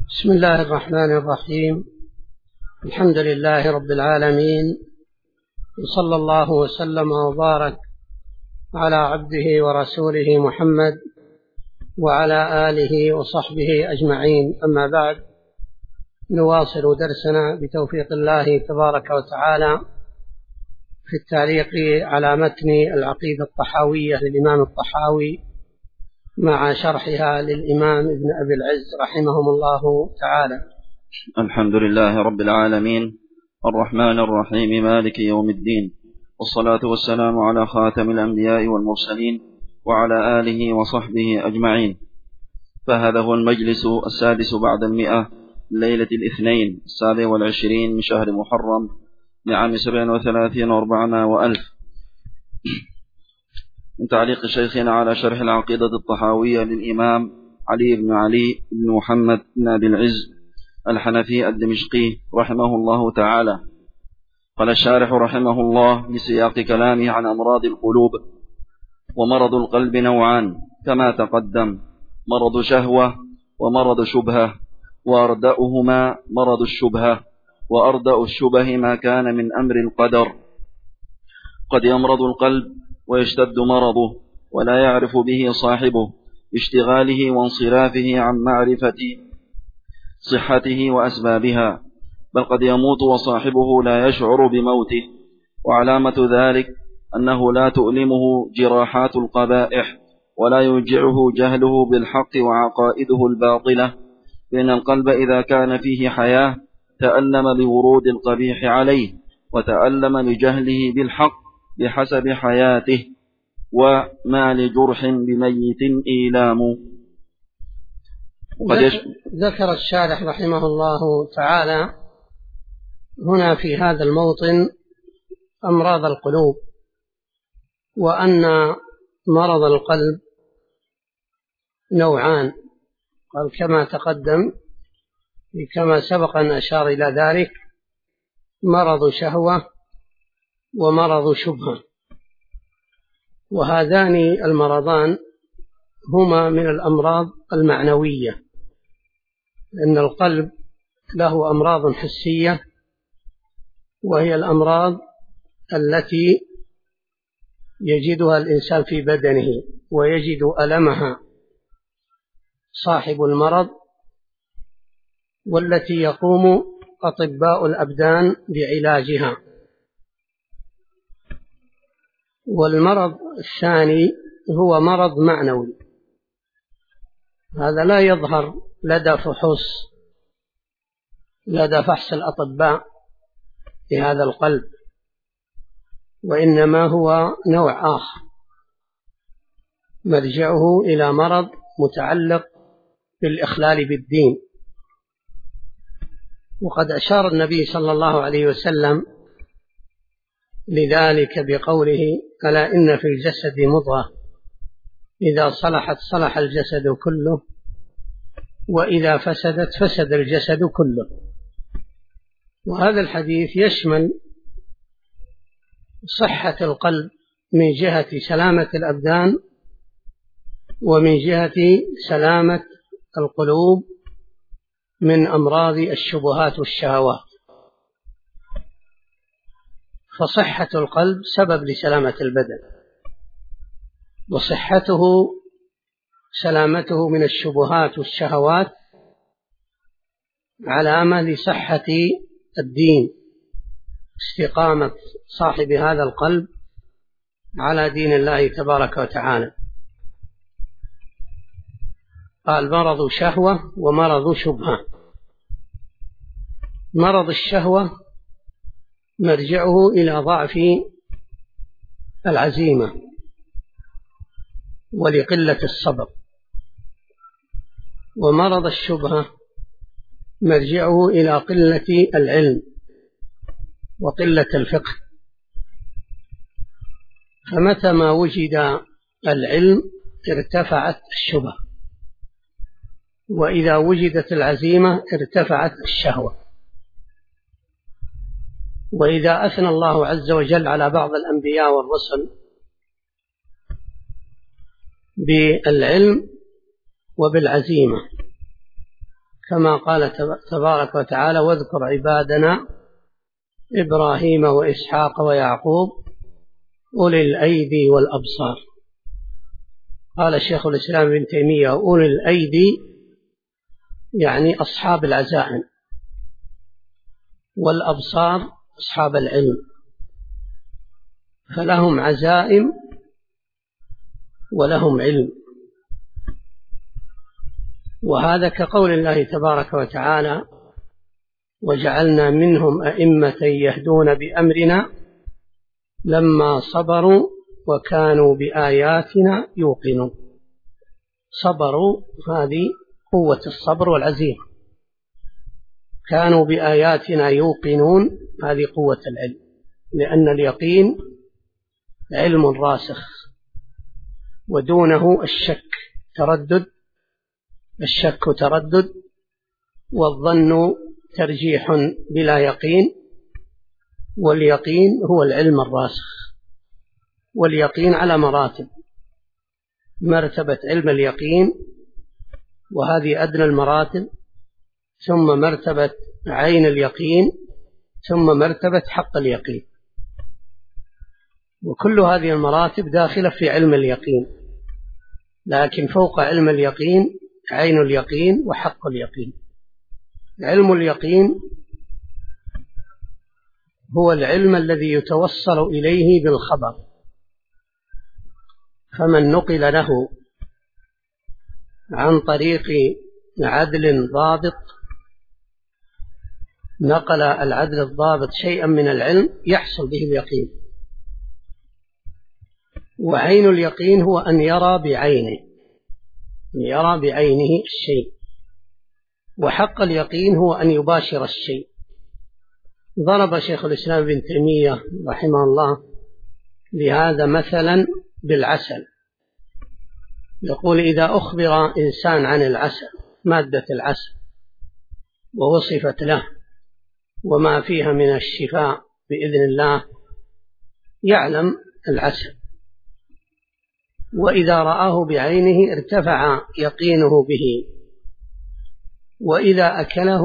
بسم الله الرحمن الرحيم. الحمد لله رب العالمين، وصلى الله وسلم وبارك على عبده ورسوله محمد وعلى آله وصحبه أجمعين. أما بعد، نواصل درسنا بتوفيق الله تبارك وتعالى في التعليق على متن العقيدة الطحاوية للإمام الطحاوي مع شرحها للإمام ابن أبي العز رحمهم الله تعالى. الحمد لله رب العالمين، الرحمن الرحيم، مالك يوم الدين، والصلاة والسلام على خاتم الأنبياء والمرسلين وعلى آله وصحبه أجمعين. فهذا هو المجلس السادس بعد 100 ليلة الاثنين 27 من شهر محرم لعام 37 و400 وألف، من تعليق شيخنا على شرح العقيدة الطحاوية للإمام علي بن محمد بن أبي العز الحنفي الدمشقي رحمه الله تعالى. قال الشارح رحمه الله بسياق كلامه عن أمراض القلوب: ومرض القلب نوعان كما تقدم، مرض شهوة ومرض شبهة، وأردأهما مرض الشبهة، وأردأ الشبه ما كان من أمر القدر. قد يمرض القلب ويشتد مرضه ولا يعرف به صاحبه باشتغاله وانصرافه عن معرفة صحته وأسبابها، بل قد يموت وصاحبه لا يشعر بموته. وعلامة ذلك أنه لا تؤلمه جراحات القبائح ولا يوجعه جهله بالحق وعقائده الباطلة، لأن القلب إذا كان فيه حياة تألم بورود القبيح عليه، وتألم لجهله بالحق بحسب حياته، وما لجرح بميت إيلام. ذكر الشارح رحمه الله تعالى هنا في هذا الموطن أمراض القلوب، وأن مرض القلب نوعان، قال كما تقدم كما سبق أن أشار إلى ذلك: مرض شهوة ومرض شبهة. وهذان المرضان هما من الأمراض المعنوية، لأن القلب له أمراض حسية، وهي الأمراض التي يجدها الإنسان في بدنه ويجد ألمها صاحب المرض، والتي يقوم أطباء الأبدان بعلاجها. والمرض الثاني هو مرض معنوي، هذا لا يظهر لدى فحص الأطباء لهذا القلب، وإنما هو نوع آخر مرجعه إلى مرض متعلق بالإخلال بالدين. وقد أشار النبي صلى الله عليه وسلم لذلك بقوله: ألا إن في الجسد مضغة إذا صلحت صلح الجسد كله، وإذا فسدت فسد الجسد كله. وهذا الحديث يشمل صحة القلب من جهة سلامة الأبدان، ومن جهة سلامة القلوب من أمراض الشبهات والشهوات. فصحة القلب سبب لسلامة البدن، وصحته سلامته من الشبهات والشهوات علامة لصحة الدين، استقامة صاحب هذا القلب على دين الله تبارك وتعالى. قال: مرض شهوة ومرض شبهة. مرض الشهوة مرجعه إلى ضعف العزيمة ولقلة الصبر. ومرض الشبهة مرجعه إلى قلة العلم وقلة الفقه. فمتى ما وجد العلم ارتفعت الشبهة، وإذا وجدت العزيمة ارتفعت الشهوة. وإذا أثنى الله عز وجل على بعض الأنبياء والرسل بالعلم وبالعزيمة، كما قال تبارك وتعالى: واذكر عبادنا إبراهيم وإسحاق ويعقوب أولي الأيدي والأبصار. قال شيخ الإسلام ابن تيمية: أولي الأيدي يعني أصحاب العزائم، والأبصار أصحاب العلم، فلهم عزائم ولهم علم. وهذا كقول الله تبارك وتعالى: وجعلنا منهم أئمة يهدون بأمرنا لما صبروا وكانوا بآياتنا يوقنون. صبروا، هذه قوة الصبر والعزيمة. كانوا بآياتنا يوقنون، هذه قوة العلم، لأن اليقين علم راسخ، ودونه الشك تردد، الشك تردد، والظن ترجيح بلا يقين، واليقين هو العلم الراسخ. واليقين على مراتب: مرتبة علم اليقين، وهذه أدنى المراتب، ثم مرتبة عين اليقين، ثم مرتبة حق اليقين. وكل هذه المراتب داخلة في علم اليقين، لكن فوق علم اليقين عين اليقين وحق اليقين. علم اليقين هو العلم الذي يتوصل إليه بالخبر، فمن نقل له عن طريق عدل ضابط، نقل العدل الضابط شيئا من العلم يحصل به اليقين. وعين اليقين هو أن يرى بعينه، يرى بعينه الشيء. وحق اليقين هو أن يباشر الشيء. ضرب شيخ الإسلام ابن تيمية رحمه الله لهذا مثلا بالعسل، يقول: إذا أخبر إنسان عن العسل، مادة العسل، ووصفت له وما فيها من الشفاء بإذن الله، يعلم العسل، وإذا رآه بعينه ارتفع يقينه به، وإذا أكله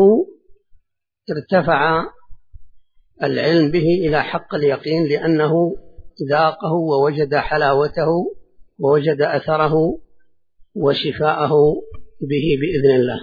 ارتفع العلم به إلى حق اليقين، لأنه ذاقه ووجد حلاوته ووجد أثره وشفاءه به بإذن الله.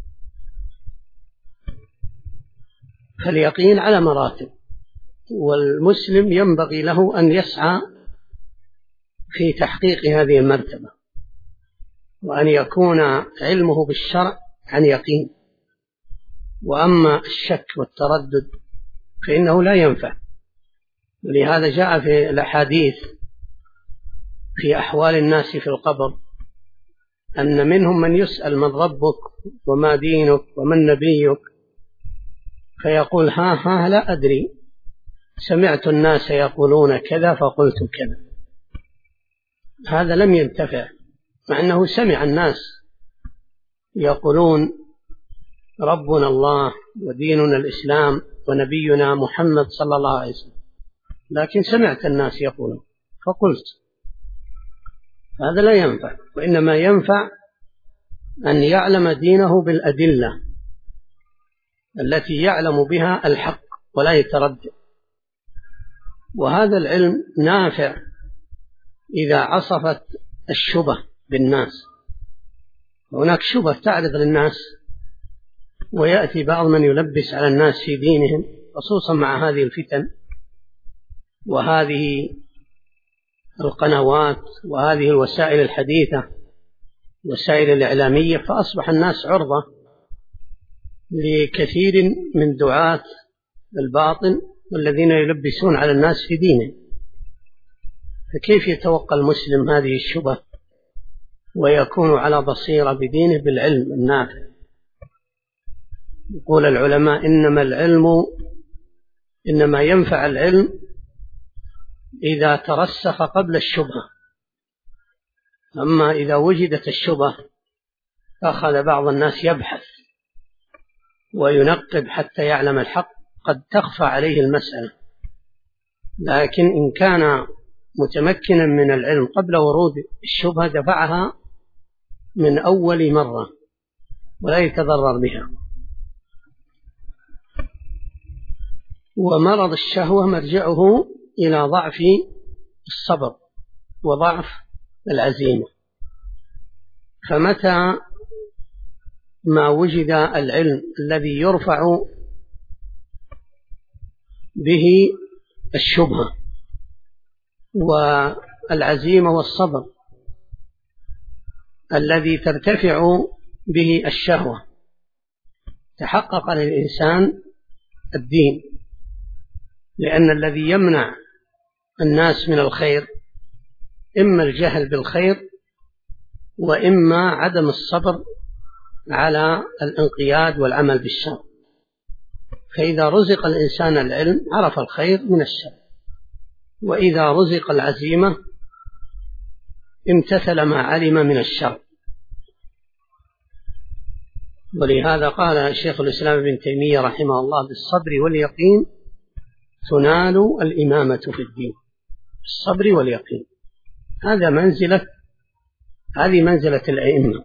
فاليقين على مراتب، والمسلم ينبغي له أن يسعى في تحقيق هذه المرتبة، وأن يكون علمه بالشرع عن يقين. وأما الشك والتردد فإنه لا ينفع. ولهذا جاء في الأحاديث في أحوال الناس في القبر أن منهم من يسأل: من ربك وما دينك ومن نبيك؟ فيقول: ها لا أدري، سمعت الناس يقولون كذا فقلت كذا. هذا لم ينتفع، مع أنه سمع الناس يقولون ربنا الله وديننا الإسلام ونبينا محمد صلى الله عليه وسلم، لكن سمعت الناس يقولون فقلت. هذا لا ينفع، وإنما ينفع أن يعلم دينه بالأدلة التي يعلم بها الحق ولا يتردد. وهذا العلم نافع إذا عصفت الشبه بالناس. هناك شبه تعرض للناس، ويأتي بعض من يلبس على الناس في دينهم، خصوصا مع هذه الفتن وهذه القنوات وهذه الوسائل الحديثة، وسائل الإعلامية، فأصبح الناس عرضة لكثير من دعاة الباطل والذين يلبسون على الناس في دينهم. فكيف يتوقع المسلم هذه الشبه ويكون على بصيرة بدينه بالعلم النافع؟ يقول العلماء: إنما ينفع العلم إذا ترسخ قبل الشبهة. أما إذا وجدت الشبهة أخذ بعض الناس يبحث وينقب حتى يعلم الحق، قد تخفى عليه المسألة. لكن إن كان متمكنا من العلم قبل ورود الشبهة دفعها من أول مرة، ولا يتضرر بها. ومرض الشهوة مرجعه إلى ضعف الصبر وضعف العزيمة. فمتى ما وجد العلم الذي يرفع به الشبهة والعزيمة والصبر الذي ترتفع به الشهوة، تحقق للإنسان الدين، لأن الذي يمنع الناس من الخير إما الجهل بالخير وإما عدم الصبر على الانقياد والعمل بالشر. فإذا رزق الإنسان العلم عرف الخير من الشر، وإذا رزق العزيمة امتثل ما علم من الشر. ولهذا قال شيخ الإسلام ابن تيمية رحمه الله: بالصبر واليقين تنال الإمامة في الدين. بالصبر واليقين، هذه منزلة الأئمة.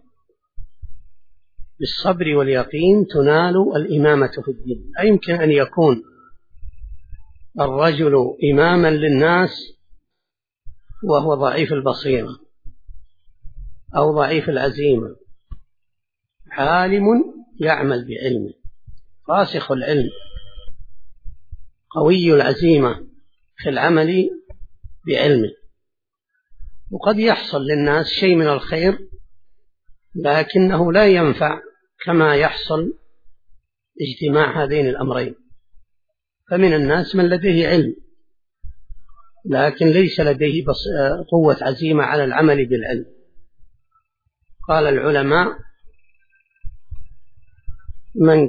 بالصبر واليقين تنال الإمامة في الدين. لا يمكن أن يكون الرجل إماما للناس وهو ضعيف البصيرة أو ضعيف العزيمة. عالم يعمل بعلمه، راسخ العلم، قوي العزيمة في العمل بعلمه. وقد يحصل للناس شيء من الخير لكنه لا ينفع كما يحصل اجتماع هذين الأمرين. فمن الناس من لديه علم لكن ليس لديه قوة عزيمة على العمل بالعلم. قال العلماء: من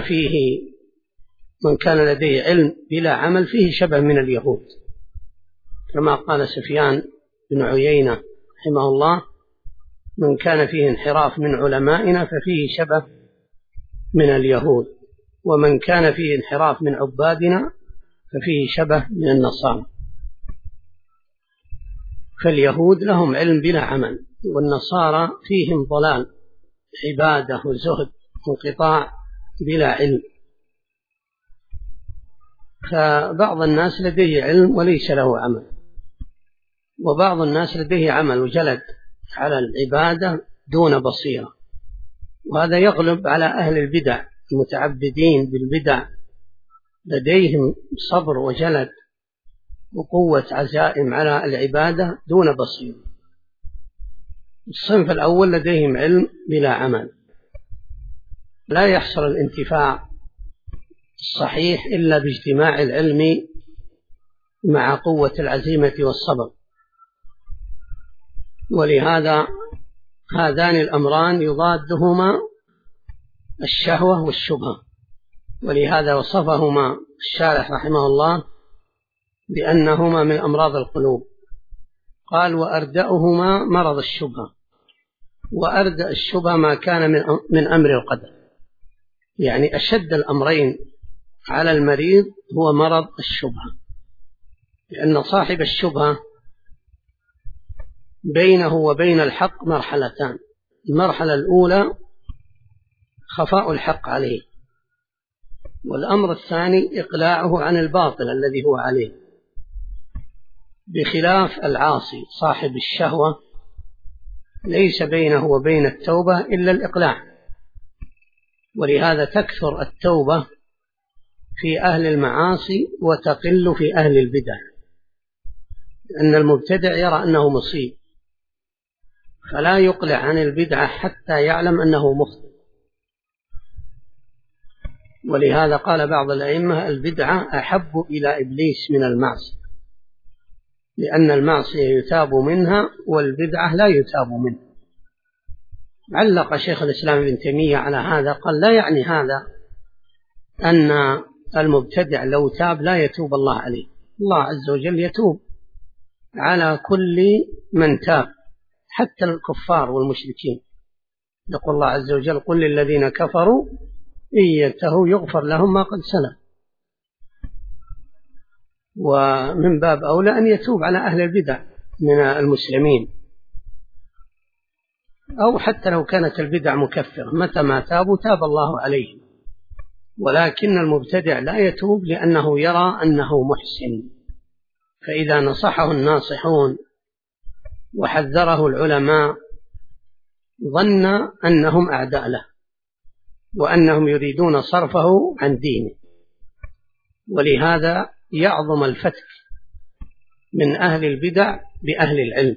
كان لديه علم بلا عمل فيه شبه من اليهود، كما قال سفيان بن عيينة رحمه الله: من كان فيه انحراف من علمائنا ففيه شبه من اليهود، ومن كان فيه انحراف من عبادنا ففيه شبه من النصارى. فاليهود لهم علم بلا عمل، والنصارى فيهم ضلال، عبادة وزهد، انقطاع بلا علم. فبعض الناس لديه علم وليس له عمل، وبعض الناس لديه عمل وجلد على العبادة دون بصيرة. وهذا يغلب على أهل البدع المتعبدين بالبدع، لديهم صبر وجلد وقوة عزائم على العبادة دون بصيرة. الصنف الأول لديهم علم بلا عمل، لا يحصل الانتفاع الصحيح إلا باجتماع العلم مع قوة العزيمة والصبر. ولهذا هذان الأمران يضادهما الشهوة والشبهة، ولهذا وصفهما الشارح رحمه الله بأنهما من أمراض القلوب. قال: وأردأهما مرض الشبهة. وأردأ الشبهة ما كان من أمر القدر، يعني أشد الأمرين على المريض هو مرض الشبهة، لأن صاحب الشبهة بينه وبين الحق مرحلتان. المرحلة الأولى خفاء الحق عليه، والأمر الثاني إقلاعه عن الباطل الذي هو عليه، بخلاف العاصي صاحب الشهوة ليس بينه وبين التوبة إلا الإقلاع. ولهذا تكثر التوبة في أهل المعاصي وتقل في أهل البدع، لأن المبتدع يرى أنه مصيب فلا يقلع عن البدعة حتى يعلم أنه مخطئ. ولهذا قال بعض الأئمة: البدعة أحب إلى إبليس من المعصية، لأن المعصية يتاب منها والبدعة لا يتاب منها. علق شيخ الإسلام ابن تيمية على هذا، قال: لا يعني هذا أن المبتدع لو تاب لا يتوب الله عليه. الله عز وجل يتوب على كل من تاب، حتى الكفار والمشركين. يقول الله عز وجل: قل للذين كفروا إن ينتهوا يغفر لهم ما قد سلف. ومن باب أولى أن يتوب على أهل البدع من المسلمين. أو حتى لو كانت البدع مكفرة متى ما تابوا تاب الله عليهم، ولكن المبتدع لا يتوب لأنه يرى أنه محسن، فإذا نصحه الناصحون وحذره العلماء ظن أنهم أعداء له وأنهم يريدون صرفه عن دينه، ولهذا يعظم الفتك من أهل البدع بأهل العلم.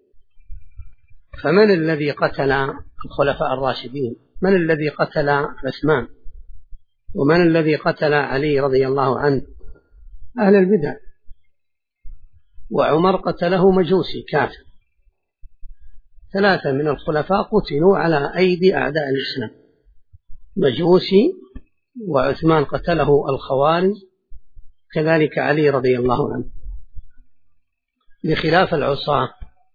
فمن الذي قتل الخلفاء الراشدين؟ من الذي قتل عثمان؟ ومن الذي قتل علي رضي الله عنه؟ أهل البدع. وعمر قتله مجوسي كافر. 3 من الخلفاء قتلوا على أيدي أعداء الإسلام، مجوسي، وعثمان قتله الخوارج، كذلك علي رضي الله عنه. بخلاف العصاة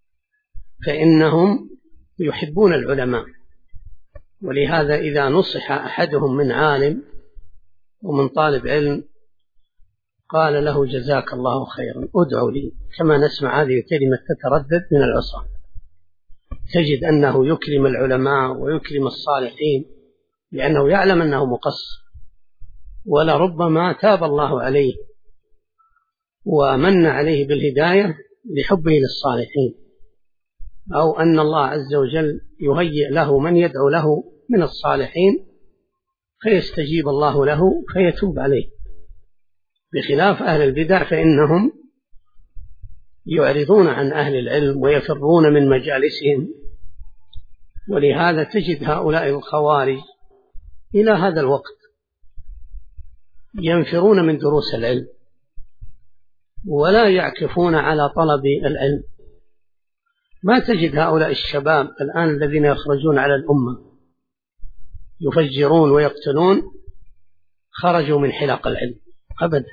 فإنهم يحبون العلماء، ولهذا إذا نصح أحدهم من عالم ومن طالب علم قال له جزاك الله خيرا ادعو لي، كما نسمع هذه الكلمة تتردد من العصاة، تجد أنه يكرم العلماء ويكرم الصالحين لأنه يعلم أنه مقصر، ولربما تاب الله عليه ومن عليه بالهداية لحبه للصالحين، أو أن الله عز وجل يهيئ له من يدعو له من الصالحين فيستجيب الله له فيتوب عليه. بخلاف أهل البدع فإنهم يعرضون عن أهل العلم ويفرون من مجالسهم، ولهذا تجد هؤلاء الخوارج إلى هذا الوقت ينفرون من دروس العلم ولا يعكفون على طلب العلم. ما تجد هؤلاء الشباب الآن الذين يخرجون على الأمة يفجرون ويقتلون خرجوا من حلق العلم أبدا،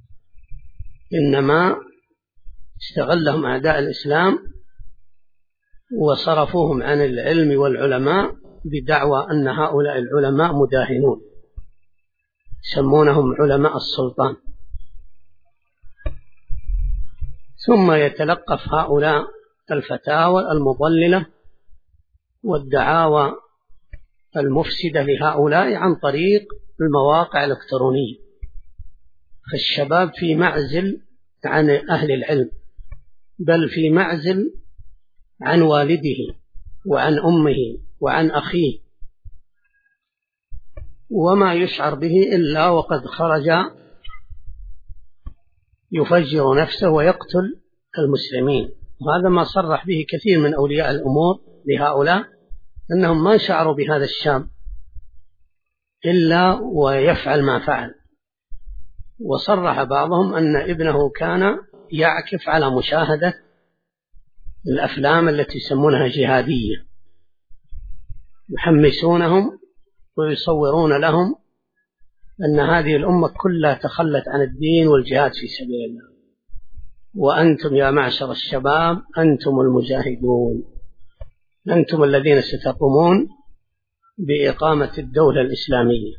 إنما استغلهم أعداء الإسلام وصرفوهم عن العلم والعلماء بدعوى أن هؤلاء العلماء مداهنون، يسمونهم علماء السلطان. ثم يتلقف هؤلاء الفتاوى المضللة والدعاوى المفسدة لهؤلاء عن طريق المواقع الإلكترونية، فالشباب في معزل عن أهل العلم، بل في معزل عن والده وعن أمه وعن أخيه، وما يشعر به إلا وقد خرج يفجر نفسه ويقتل المسلمين. وهذا ما صرح به كثير من أولياء الأمور لهؤلاء، أنهم ما شعروا بهذا الشاب إلا ويفعل ما فعل. وصرح بعضهم أن ابنه كان يعكف على مشاهدة الأفلام التي يسمونها جهادية، يحمسونهم ويصورون لهم أن هذه الأمة كلها تخلت عن الدين والجهاد في سبيل الله، وأنتم يا معشر الشباب أنتم المجاهدون، أنتم الذين ستقومون بإقامة الدولة الإسلامية.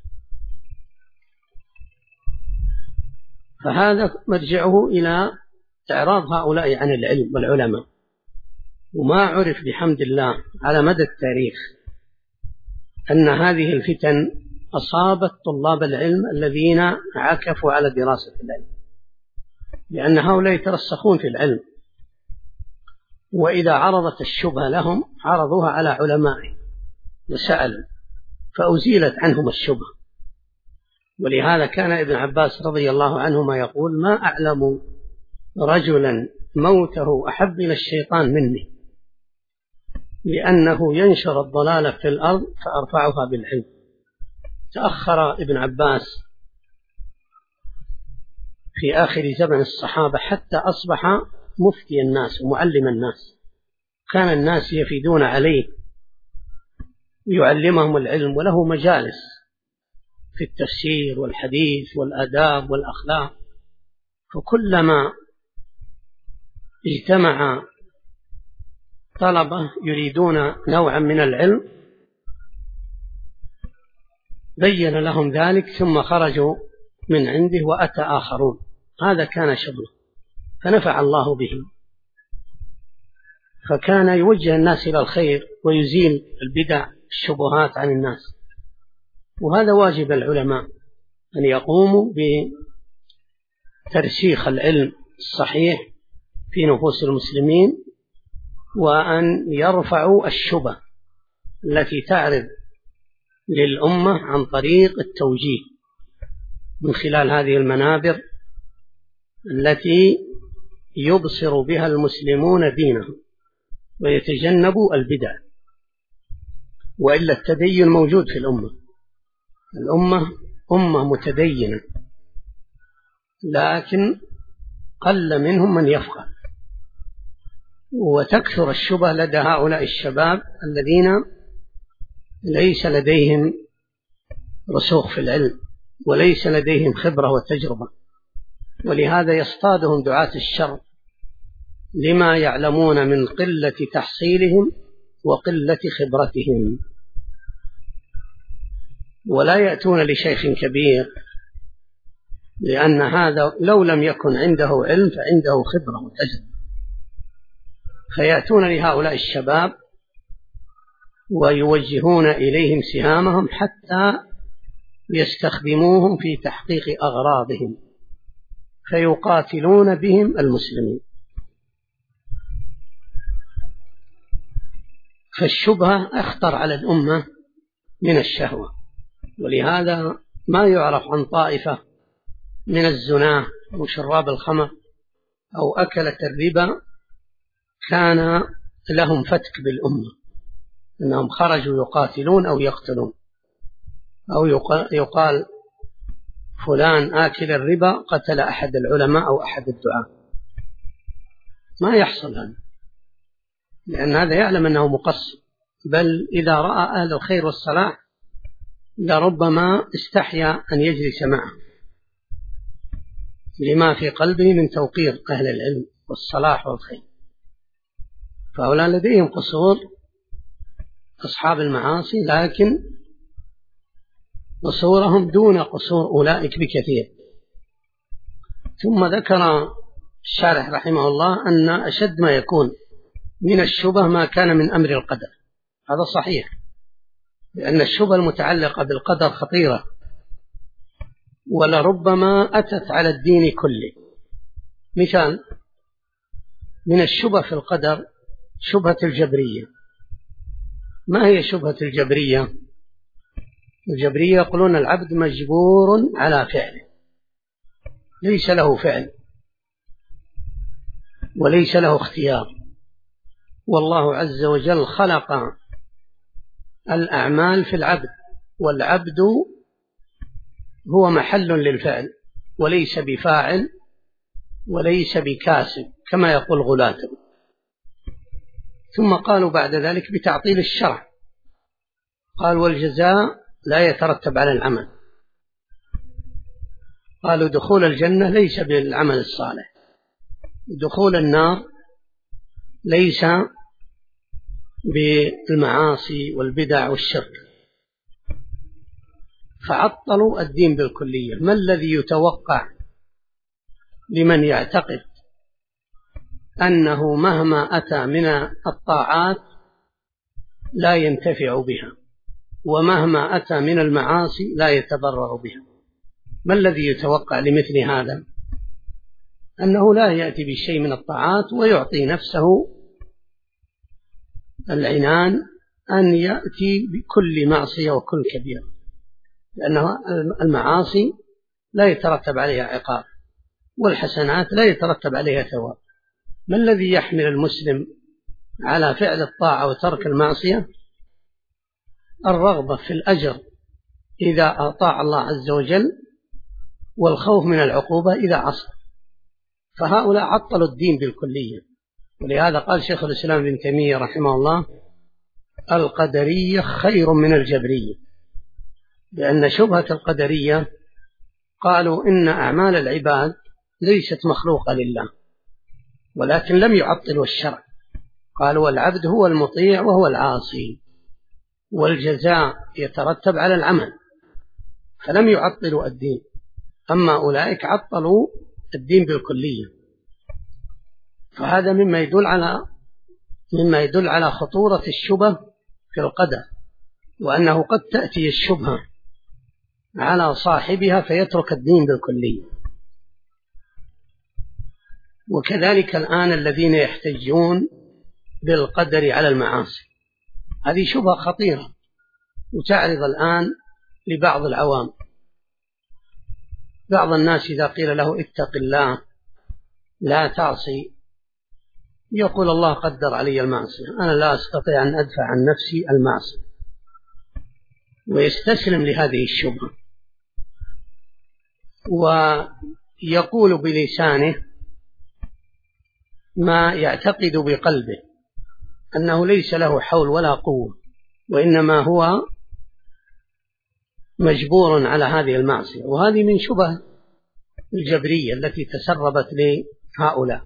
فهذا مرجعه إلى إعراض هؤلاء عن العلم والعلماء. وما عرف بحمد الله على مدى التاريخ أن هذه الفتن أصابت طلاب العلم الذين عكفوا على دراسة العلم، لأن هؤلاء يترسخون في العلم، وإذا عرضت الشبهة لهم عرضوها على علمائهم وسألوا فأزيلت عنهم الشبهة. ولهذا كان ابن عباس رضي الله عنهما يقول: ما أعلم رجلا موته أحب إلى الشيطان مني، لأنه ينشر الضلالة في الأرض فأرفعها بالعلم. تأخر ابن عباس في آخر زمن الصحابة حتى أصبح مفتي الناس ومعلم الناس، كان الناس يفيدون عليه يعلمهم العلم، وله مجالس في التفسير والحديث والآداب والأخلاق. فكلما اجتمع طلبة يريدون نوعا من العلم بين لهم ذلك، ثم خرجوا من عنده وأتى آخرون. هذا كان شغله فنفع الله بهم. فكان يوجه الناس إلى الخير ويزيل البدع الشبهات عن الناس. وهذا واجب العلماء أن يقوموا بترسيخ العلم الصحيح في نفوس المسلمين، وأن يرفعوا الشبه التي تعرض للأمة عن طريق التوجيه من خلال هذه المنابر التي يبصر بها المسلمون دينهم ويتجنبوا البدع. وإلا التدين موجود في الأمة أمة متدينة، لكن قل منهم من يفقه، وتكثر الشبه لدى هؤلاء الشباب الذين ليس لديهم رسوخ في العلم وليس لديهم خبرة وتجربة، ولهذا يصطادهم دعاة الشر لما يعلمون من قلة تحصيلهم وقلة خبرتهم، ولا يأتون لشيخ كبير، لأن هذا لو لم يكن عنده علم فعنده خبرة وتجربة، فيأتون لهؤلاء الشباب ويوجهون إليهم سهامهم حتى يستخدموهم في تحقيق أغراضهم، فيقاتلون بهم المسلمين. فالشبهة أخطر على الأمة من الشهوة، ولهذا ما يعرف عن طائفة من الزناة أو شراب الخمر أو أكلة الربا كان لهم فتك بالأمة، أنهم خرجوا يقاتلون أو يقتلون، أو يقال فلان آكل الربا قتل أحد العلماء أو أحد الدعاة. ما يحصل هذا، لأن هذا يعلم أنه مقصر، بل إذا رأى أهل الخير والصلاح لربما استحيا أن يجلس معه لما في قلبه من توقير أهل العلم والصلاح والخير. فهؤلاء لديهم قصور أصحاب المعاصي، لكن قصورهم دون قصور أولئك بكثير. ثم ذكر الشارح رحمه الله أن أشد ما يكون من الشبه ما كان من أمر القدر. هذا صحيح، لأن الشبه المتعلقة بالقدر خطيرة، ولربما أتت على الدين كله. مثال من الشبه في القدر شبهة الجبرية. ما هي شبهة الجبرية؟ الجبرية يقولون العبد مجبور على فعله، ليس له فعل وليس له اختيار، والله عز وجل خلق الأعمال في العبد، والعبد هو محل للفعل وليس بفاعل وليس بكاسب كما يقول غلاته. ثم قالوا بعد ذلك بتعطيل الشرع، قال والجزاء لا يترتب على العمل. قالوا دخول الجنة ليس بالعمل الصالح، دخول النار ليس بالمعاصي والبدع والشرك، فعطلوا الدين بالكلية. ما الذي يتوقع لمن يعتقد أنه مهما أتى من الطاعات لا ينتفع بها، ومهما أتى من المعاصي لا يتضرر بها؟ ما الذي يتوقع لمثل هذا؟ أنه لا يأتي بشيء من الطاعات ويعطي نفسه العنان أن يأتي بكل معصية وكل كبيرة، لأن المعاصي لا يترتب عليها عقاب، والحسنات لا يترتب عليها ثواب. ما الذي يحمل المسلم على فعل الطاعة وترك المعصية؟ الرغبة في الأجر إذا أطاع الله عز وجل، والخوف من العقوبة إذا عصى. فهؤلاء عطلوا الدين بالكلية. ولهذا قال شيخ الإسلام ابن تيمية رحمه الله القدرية خير من الجبرية، لأن شبهة القدرية قالوا إن أعمال العباد ليست مخلوقة لله، ولكن لم يعطلوا الشرع، قالوا العبد هو المطيع وهو العاصي، والجزاء يترتب على العمل، فلم يعطلوا الدين. أما أولئك عطلوا الدين بالكلية، فهذا مما يدل على مما يدل على خطورة الشبه في القدر، وأنه قد تأتي الشبهة على صاحبها فيترك الدين بالكلية. وكذلك الآن الذين يحتجون بالقدر على المعاصي، هذه شبهة خطيرة وتعرض الآن لبعض العوام. بعض الناس إذا قيل له اتق الله لا تعصي، يقول الله قدر علي المعصية، أنا لا أستطيع أن أدفع عن نفسي المعصية، ويستسلم لهذه الشبهة ويقول بلسانه ما يعتقد بقلبه أنه ليس له حول ولا قوة، وإنما هو مجبور على هذه المعصية. وهذه من شبه الجبرية التي تسربت لهؤلاء.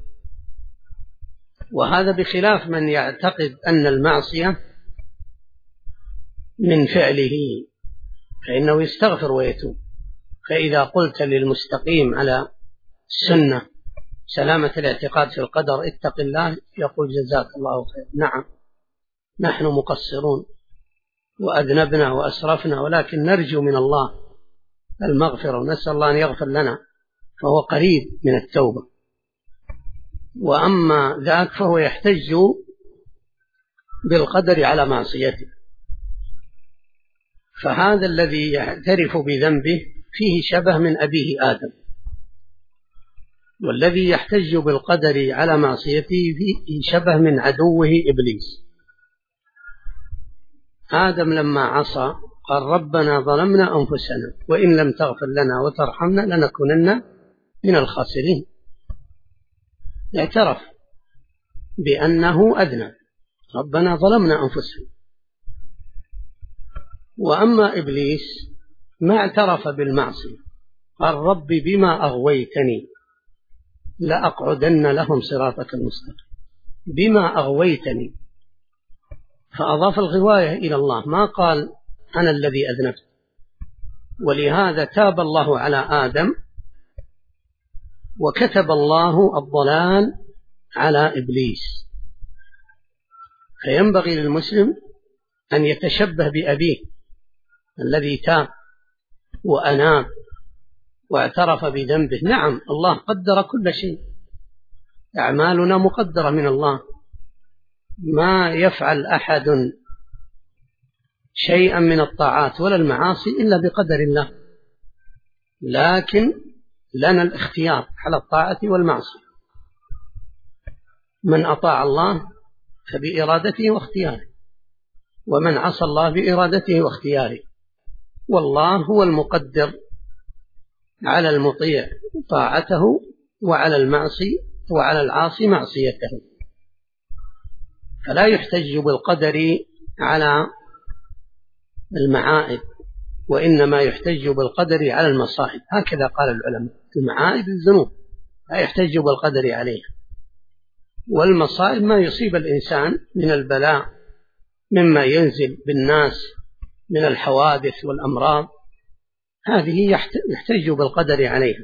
وهذا بخلاف من يعتقد أن المعصية من فعله فإنه يستغفر ويتوب. فإذا قلت للمستقيم على السنة سلامة الاعتقاد في القدر اتق الله، يقول جزاك الله خير، نعم نحن مقصرون وأذنبنا وأسرفنا، ولكن نرجو من الله المغفرة ونسأل الله أن يغفر لنا، فهو قريب من التوبة. وأما ذاك فهو يحتج بالقدر على معصيته. فهذا الذي يعترف بذنبه فيه شبه من أبيه آدم، والذي يحتج بالقدر على معصيته فيه شبه من عدوه إبليس. آدم لما عصى قال ربنا ظلمنا أنفسنا وإن لم تغفر لنا وترحمنا لنكونن من الخاسرين. اعترف بأنه أذنب، ربنا ظلمنا أنفسنا. وأما إبليس ما اعترف بالمعصية، قال رب بما أغويتني لأقعدن لهم صراطك المستقيم. بما أغويتني، فأضاف الغواية إلى الله، ما قال أنا الذي أذنبت. ولهذا تاب الله على آدم وكتب الله الضلال على إبليس. فينبغي للمسلم أن يتشبه بأبيه الذي تاب وأناب واعترف بذنبه. نعم الله قدر كل شيء، أعمالنا مقدرة من الله، ما يفعل أحد شيئا من الطاعات ولا المعاصي إلا بقدر الله، لكن لنا الاختيار على الطاعة والمعصية. من أطاع الله فبإرادته واختياره، ومن عصى الله بإرادته واختياره. والله هو المقدر على المطيع طاعته وعلى العاصي معصيته. فلا يحتج بالقدر على المعائب، وإنما يحتج بالقدر على المصائب. هكذا قال العلماء، المعائب الذنوب لا يحتج بالقدر عليها، والمصائب ما يصيب الإنسان من البلاء مما ينزل بالناس من الحوادث والأمراض، هذه يحتج بالقدر عليها.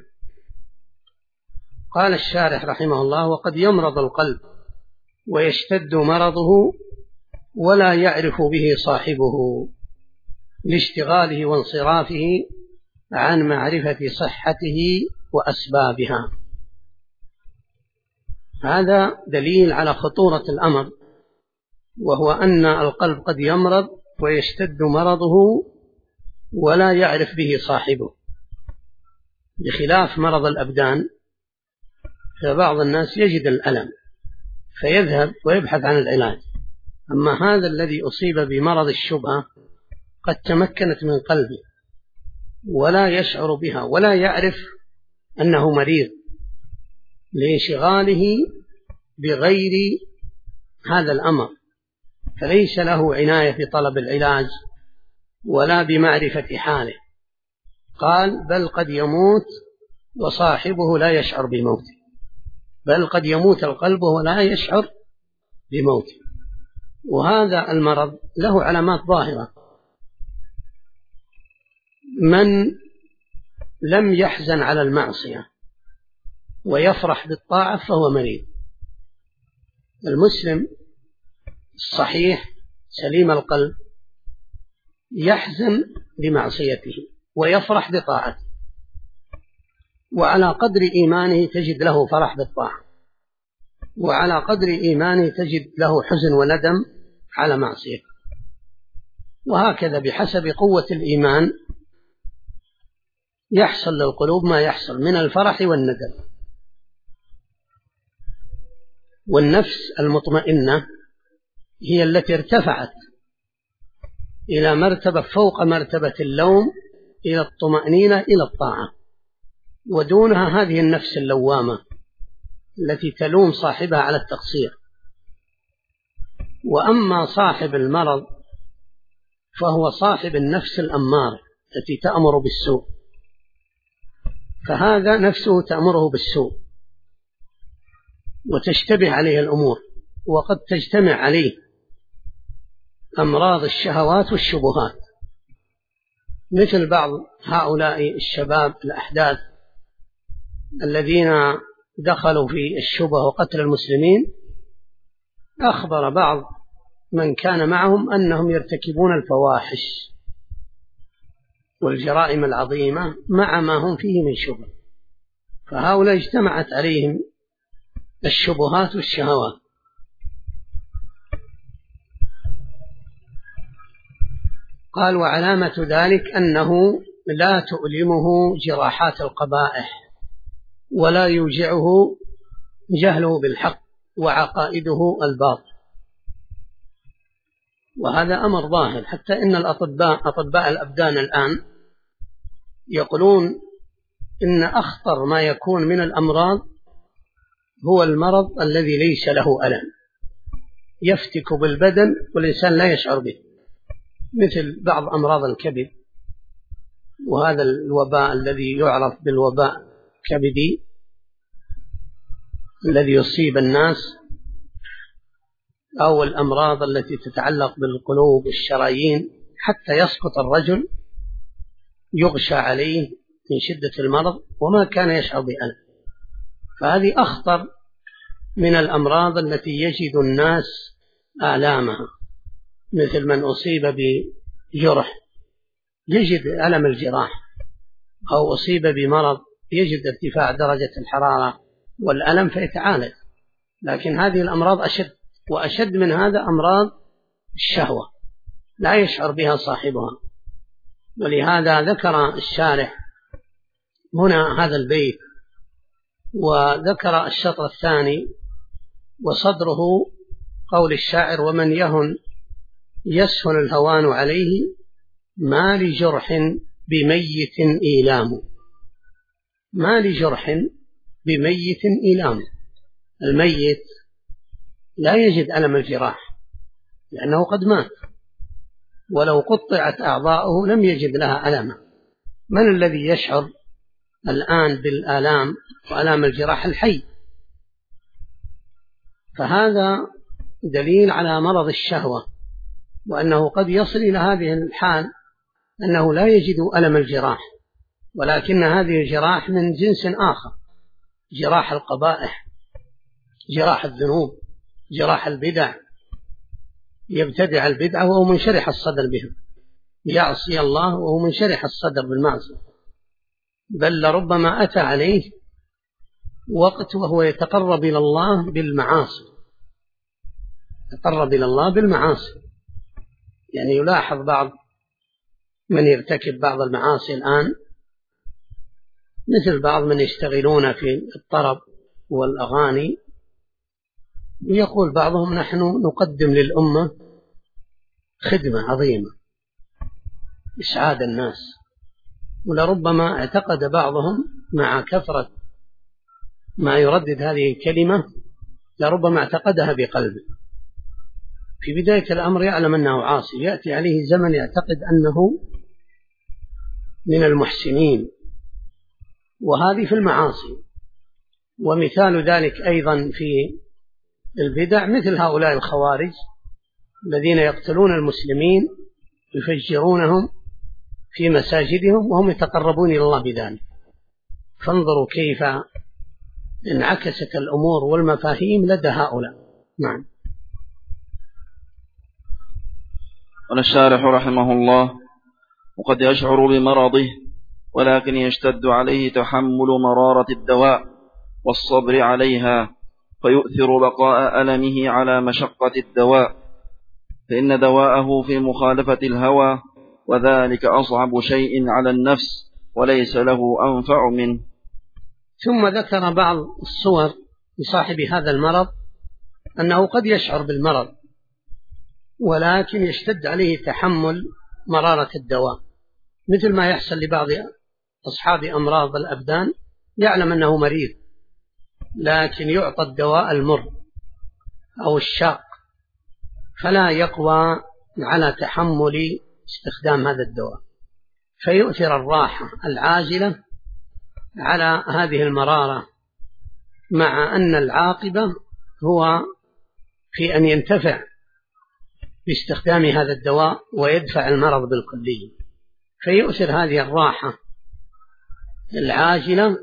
قال الشارح رحمه الله وقد يمرض القلب ويشتد مرضه ولا يعرف به صاحبه لاشتغاله وانصرافه عن معرفة صحته وأسبابها. هذا دليل على خطورة الأمر، وهو أن القلب قد يمرض ويشتد مرضه ولا يعرف به صاحبه، بخلاف مرض الأبدان. فبعض الناس يجد الألم فيذهب ويبحث عن العلاج، أما هذا الذي أصيب بمرض الشبهة قد تمكنت من قلبه ولا يشعر بها ولا يعرف أنه مريض لانشغاله بغير هذا الأمر، فليس له عناية في طلب العلاج ولا بمعرفة حاله. قال بل قد يموت وصاحبه لا يشعر بموته، بل قد يموت القلب ولا يشعر بموته. وهذا المرض له علامات ظاهرة. من لم يحزن على المعصية ويفرح بالطاعة فهو مريض. المسلم الصحيح سليم القلب يحزن لمعصيته ويفرح بطاعته، وعلى قدر إيمانه تجد له فرح بالطاعة، وعلى قدر إيمانه تجد له حزن وندم على معصيته، وهكذا بحسب قوة الإيمان يحصل للقلوب ما يحصل من الفرح والندم. والنفس المطمئنة هي التي ارتفعت إلى مرتبة فوق مرتبة اللوم إلى الطمأنينة إلى الطاعة، ودونها هذه النفس اللوامة التي تلوم صاحبها على التقصير. وأما صاحب المرض فهو صاحب النفس الأمارة التي تأمر بالسوء، فهذا نفسه تأمره بالسوء وتشتبه عليه الأمور، وقد تجتمع عليه أمراض الشهوات والشبهات، مثل بعض هؤلاء الشباب الأحداث الذين دخلوا في الشبه وقتل المسلمين. أخبر بعض من كان معهم أنهم يرتكبون الفواحش والجرائم العظيمة مع ما هم فيه من شبه، فهؤلاء اجتمعت عليهم الشبهات والشهوات. قال وعلامة ذلك أنه لا تؤلمه جراحات القبائح ولا يوجعه جهله بالحق وعقائده الباطل، وهذا أمر ظاهر، حتى إن أطباء الأبدان الآن يقولون إن أخطر ما يكون من الأمراض هو المرض الذي ليس له ألم، يفتك بالبدن والإنسان لا يشعر به، مثل بعض أمراض الكبد، وهذا الوباء الذي يعرف بالوباء الكبدي الذي يصيب الناس، أو الأمراض التي تتعلق بالقلوب والشرايين، حتى يسقط الرجل يغشى عليه من شدة المرض وما كان يشعر بألم. فهذه أخطر من الأمراض التي يجد الناس آلامها، مثل من أصيب بجرح يجد ألم الجراح، أو أصيب بمرض يجد ارتفاع درجة الحرارة والألم فيتعالج. لكن هذه الأمراض أشد، وأشد من هذا أمراض الشهوة لا يشعر بها صاحبها. ولهذا ذكر الشارح هنا هذا البيت، وذكر الشطر الثاني وصدره قول الشاعر ومن يهن يسهل الهوان عليه ما لجرح بميت إيلام. ما لجرح بميت إيلام، الميت لا يجد ألم الجراح لأنه قد مات، ولو قطعت أعضاؤه لم يجد لها ألما. من الذي يشعر الآن بالآلام وألام الجراح؟ الحي. فهذا دليل على مرض الشهوة، وأنه قد يصل إلى هذه الحال أنه لا يجد ألم الجراح، ولكن هذه الجراح من جنس آخر، جراح القبائح، جراح الذنوب، جراح البدع، يبتدع البدعة وهو منشرح الصدر بهم، يعصي الله وهو منشرح الصدر بالمعصية، بل لربما أتى عليه وقت وهو يتقرب إلى الله بالمعاصي، يتقرب إلى الله بالمعاصي. يعني يلاحظ بعض من يرتكب بعض المعاصي الآن، مثل بعض من يشتغلون في الطرب والأغاني، ويقول بعضهم نحن نقدم للأمة خدمة عظيمة إسعاد الناس، ولربما اعتقد بعضهم مع كثرة ما يردد هذه الكلمة لربما اعتقدها بقلبه، في بداية الأمر يعلم أنه عاصي، يأتي عليه زمن يعتقد أنه من المحسنين، وهذه في المعاصي. ومثال ذلك أيضا في البدع مثل هؤلاء الخوارج الذين يقتلون المسلمين يفجرونهم في مساجدهم وهم يتقربون إلى الله بذلك. فانظروا كيف انعكست الأمور والمفاهيم لدى هؤلاء. نعم. قال الشارح رحمه الله: وقد يشعر بمرضه ولكن يشتد عليه تحمل مرارة الدواء والصبر عليها، فيؤثر بقاء ألمه على مشقة الدواء، فإن دواءه في مخالفة الهوى، وذلك أصعب شيء على النفس وليس له أنفع منه. ثم ذكر بعض الصور لصاحب هذا المرض أنه قد يشعر بالمرض ولكن يشتد عليه تحمل مرارة الدواء، مثل ما يحصل لبعض أصحاب أمراض الأبدان، يعلم أنه مريض لكن يعطى الدواء المر أو الشاق فلا يقوى على تحمل استخدام هذا الدواء، فيؤثر الراحة العاجلة على هذه المرارة، مع أن العاقبة هو في أن ينتفع باستخدام هذا الدواء ويدفع المرض بالكلية، فيؤثر هذه الراحة العاجلة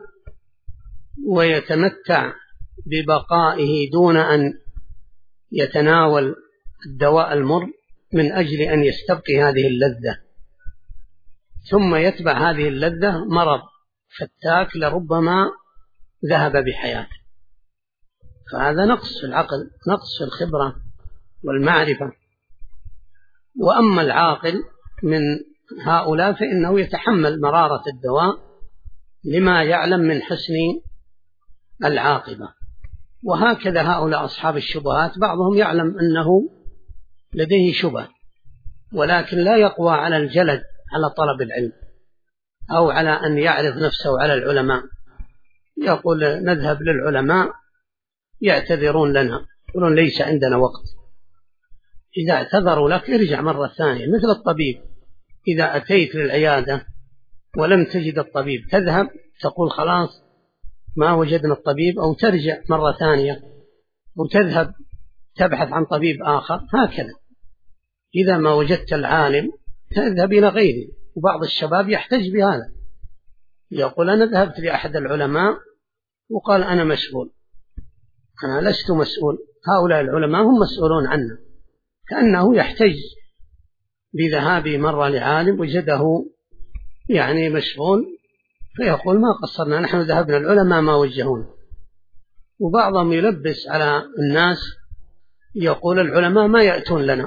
ويتمتع ببقائه دون أن يتناول الدواء المر من أجل أن يستبقي هذه اللذة، ثم يتبع هذه اللذة مرض فتاك لربما ذهب بحياته. فهذا نقص في العقل، نقص في الخبرة والمعرفة. وأما العاقل من هؤلاء فإنه يتحمل مرارة الدواء لما يعلم من حسن العاقبة. وهكذا هؤلاء أصحاب الشبهات، بعضهم يعلم أنه لديه شبهة ولكن لا يقوى على الجلد على طلب العلم أو على أن يعرض نفسه على العلماء، يقول نذهب للعلماء يعتذرون لنا، يقولون ليس عندنا وقت. إذا اعتذروا لك ارجع مرة ثانية، مثل الطبيب إذا أتيت للعيادة ولم تجد الطبيب تذهب تقول خلاص ما وجدنا الطبيب، أو ترجع مرة ثانية وتذهب تبحث عن طبيب آخر. هكذا إذا ما وجدت العالم تذهب إلى غيره. وبعض الشباب يحتج بهذا، يقول أنا ذهبت لأحد العلماء وقال أنا مسؤول. أنا لست مسؤول، هؤلاء العلماء هم مسؤولون عنا. كأنه يحتج بذهابي مرة لعالم وجده يعني مشغول، فيقول ما قصرنا، نحن ذهبنا العلماء ما وجهون. وبعضهم يلبس على الناس يقول العلماء ما يأتون لنا،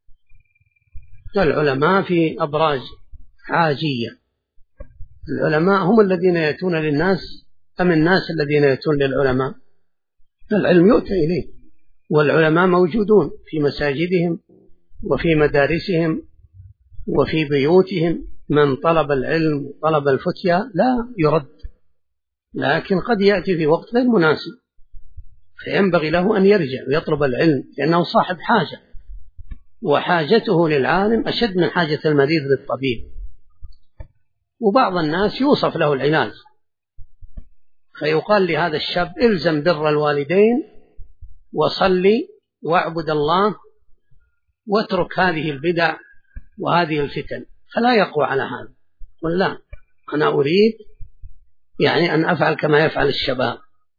العلماء في أبراج عاجية، العلماء هم الذين يأتون للناس أم الناس الذين يأتون للعلماء؟ العلم يؤتى إليه، والعلماء موجودون في مساجدهم وفي مدارسهم وفي بيوتهم. من طلب العلم طلب الفتيا لا يرد، لكن قد يأتي في وقت غير مناسب، فينبغي له أن يرجع ويطلب العلم، لأنه صاحب حاجة، وحاجته للعالم أشد من حاجة المريض للطبيب. وبعض الناس يوصف له العلاج، فيقال لهذا الشاب إلزم بر الوالدين وصلي واعبد الله واترك هذه البدع وهذه الفتن، فلا يقوى على هذا. قل لا، أنا أريد يعني أن أفعل كما يفعل الشباب،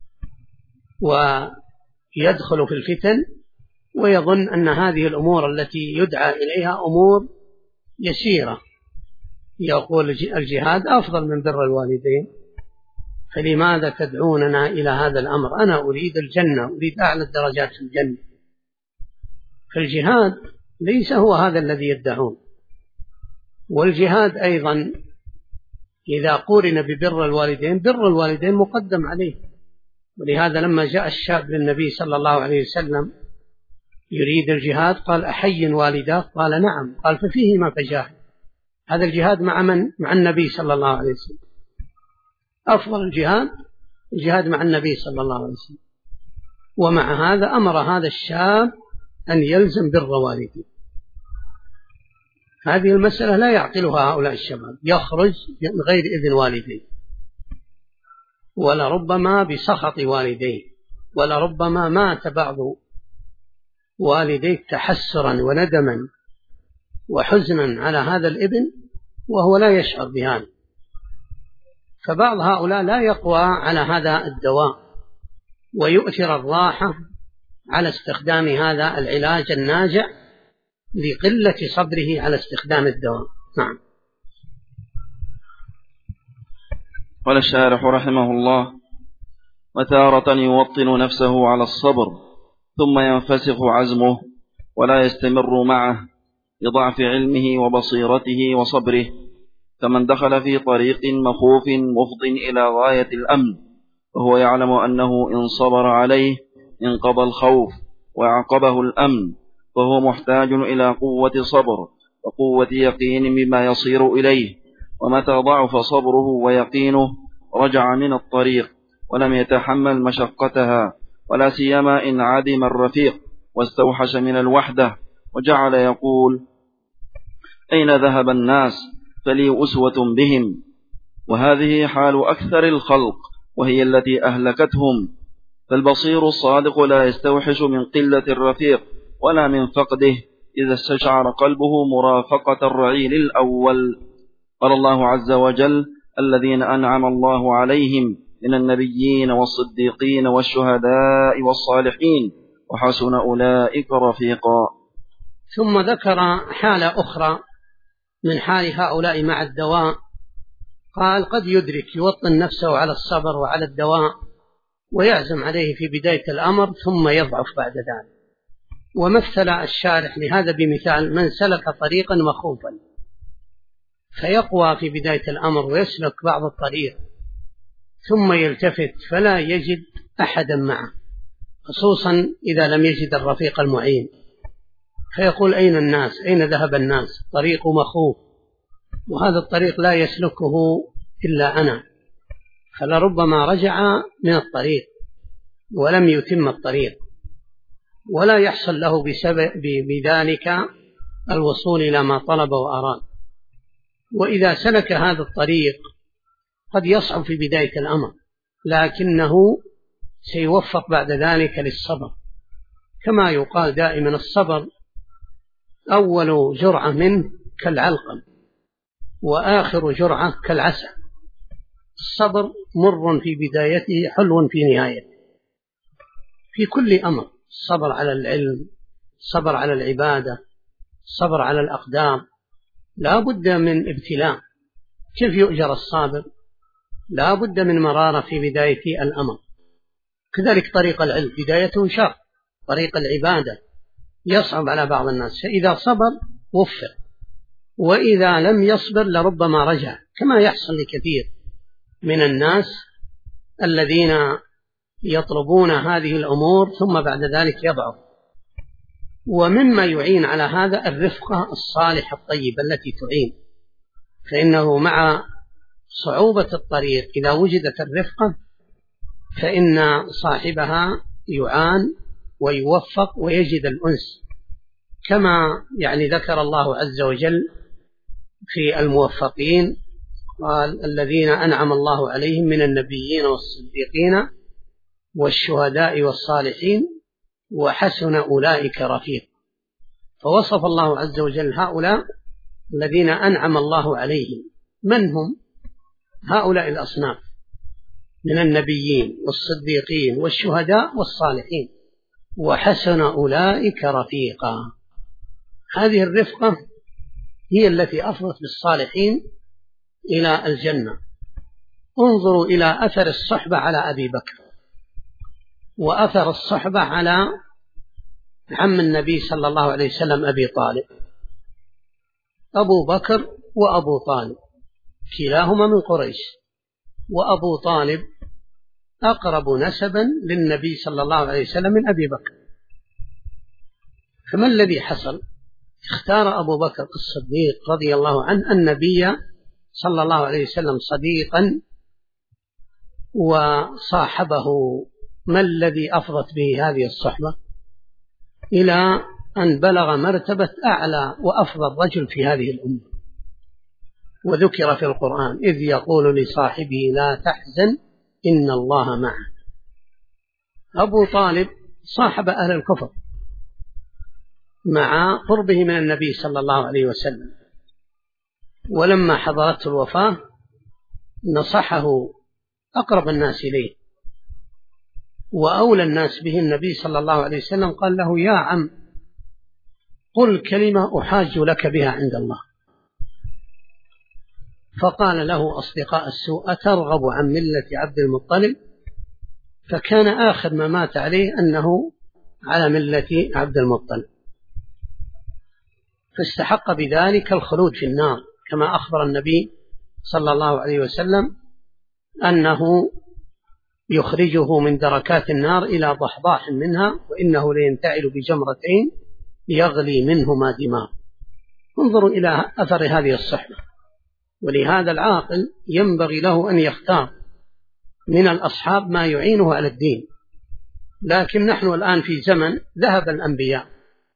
ويدخل في الفتن ويظن أن هذه الأمور التي يدعى إليها أمور يسيرة. يقول الجهاد أفضل من بر الوالدين، فلماذا تدعوننا إلى هذا الأمر؟ أنا أريد الجنة، أريد أعلى الدرجات في الجنة. فالجهاد ليس هو هذا الذي يدعون. والجهاد أيضا إذا قورن ببر الوالدين، بر الوالدين مقدم عليه. ولهذا لما جاء الشاب للنبي صلى الله عليه وسلم يريد الجهاد قال أحي والداه؟ قال نعم. قال ففيهما فجاهد. هذا الجهاد مع من؟ مع النبي صلى الله عليه وسلم. أفضل الجهاد مع النبي صلى الله عليه وسلم. ومع هذا أمر هذا الشاب أن يلزم بر والديه. هذه المسألة لا يعقلها هؤلاء الشباب، يخرج من غير إذن والديه، ولربما بسخط والديه، ولربما مات بعض والديه تحسرا وندما وحزنا على هذا الابن وهو لا يشعر بهذا. فبعض هؤلاء لا يقوى على هذا الدواء ويؤثر الراحة على استخدام هذا العلاج الناجع لقلة صبره على استخدام الدواء. نعم. قال الشارح رحمه الله: وتارة يوطن نفسه على الصبر ثم ينفسخ عزمه ولا يستمر معه لضعف علمه وبصيرته وصبره، كمن دخل في طريق مخوف مفض إلى غاية الأمن وهو يعلم أنه إن صبر عليه انقضى الخوف وعقبه الأمن، فهو محتاج إلى قوة صبر وقوة يقين بما يصير إليه، ومتى ضعف صبره ويقينه رجع من الطريق ولم يتحمل مشقتها، ولا سيما إن عدم الرفيق واستوحش من الوحدة وجعل يقول: أين ذهب الناس فلي أسوة بهم. وهذه حال أكثر الخلق وهي التي أهلكتهم. فالبصير الصادق لا يستوحش من قلة الرفيق ولا من فقده إذا استشعر قلبه مرافقة الرعيل الأول. قال الله عز وجل: الذين أنعم الله عليهم من النبيين والصديقين والشهداء والصالحين وحسن أولئك رفيقا. ثم ذكر حالة أخرى من حال هؤلاء مع الدواء، قال: قد يدرك يوطن نفسه على الصبر وعلى الدواء ويعزم عليه في بداية الأمر ثم يضعف بعد ذلك. ومثل الشارح لهذا بمثال: من سلك طريقا مخوفا فيقوى في بداية الأمر ويسلك بعض الطريق ثم يلتفت فلا يجد أحدا معه، خصوصا إذا لم يجد الرفيق المعين، فيقول: أين الناس؟ أين ذهب الناس؟ طريق مخوف، وهذا الطريق لا يسلكه إلا أنا، فلربما رجع من الطريق ولم يتم الطريق ولا يحصل له بذلك الوصول إلى ما طلب وأراد. وإذا سلك هذا الطريق قد يصعب في بداية الأمر، لكنه سيوفق بعد ذلك للصبر، كما يقال دائما: الصبر أول جرعة منه كالعلقم وآخر جرعة كالعسل. الصبر مر في بدايته حلو في نهايته في كل أمر: الصبر على العلم، الصبر على العبادة، الصبر على الأقدار، لا بد من ابتلاء. كيف يؤجر الصابر؟ لا بد من مرارة في بداية الأمر. كذلك طريق العلم بدايته شاق، طريق العبادة يصعب على بعض الناس، فإذا صبر وفق، وإذا لم يصبر لربما رجع، كما يحصل لكثير من الناس الذين يطلبون هذه الأمور ثم بعد ذلك يضعف. ومما يعين على هذا الرفقة الصالحة الطيبة التي تعين، فإنه مع صعوبة الطريق إذا وجدت الرفقة فإن صاحبها يعان ويوفق ويجد الأنس، كما ذكر الله عز وجل في الموفقين، قال: الذين أنعم الله عليهم من النبيين والصديقين والشهداء والصالحين وحسن أولئك رفيق. فوصف الله عز وجل هؤلاء الذين أنعم الله عليهم. من هم هؤلاء الأصناف؟ من النبيين والصديقين والشهداء والصالحين وحسن أولئك رفيقا. هذه الرفقة هي التي أفضت بالصالحين إلى الجنة. انظروا إلى أثر الصحبة على أبي بكر، وأثر الصحبة على عم النبي صلى الله عليه وسلم أبي طالب. أبو بكر وأبو طالب كلاهما من قريش، وأبو طالب أقرب نسبا للنبي صلى الله عليه وسلم من أبي بكر. فما الذي حصل؟ اختار أبو بكر الصديق رضي الله عنه النبي صلى الله عليه وسلم صديقا وصاحبه. ما الذي أفضت به هذه الصحبة إلى أن بلغ مرتبة أعلى وأفضل رجل في هذه الأمة؟ وذكر في القرآن: إذ يقول لصاحبه لا تحزن إن الله معه. أبو طالب صاحب أهل الكفر مع قربه من النبي صلى الله عليه وسلم، ولما حضرته الوفاة نصحه أقرب الناس إليه وأولى الناس به النبي صلى الله عليه وسلم، قال له: يا عم، قل كلمة أحاج لك بها عند الله. فقال له أصدقاء السوء: أترغب عن ملة عبد المطلب؟ فكان آخر ما مات عليه أنه على ملة عبد المطلب، فاستحق بذلك الخلود في النار، كما أخبر النبي صلى الله عليه وسلم أنه يخرجه من دركات النار إلى ضحضاح منها، وإنه لينتعل بجمرتين يغلي منهما دماء. انظروا إلى أثر هذه الصحبة. ولهذا العاقل ينبغي له أن يختار من الأصحاب ما يعينه على الدين. لكن نحن الآن في زمن ذهب الأنبياء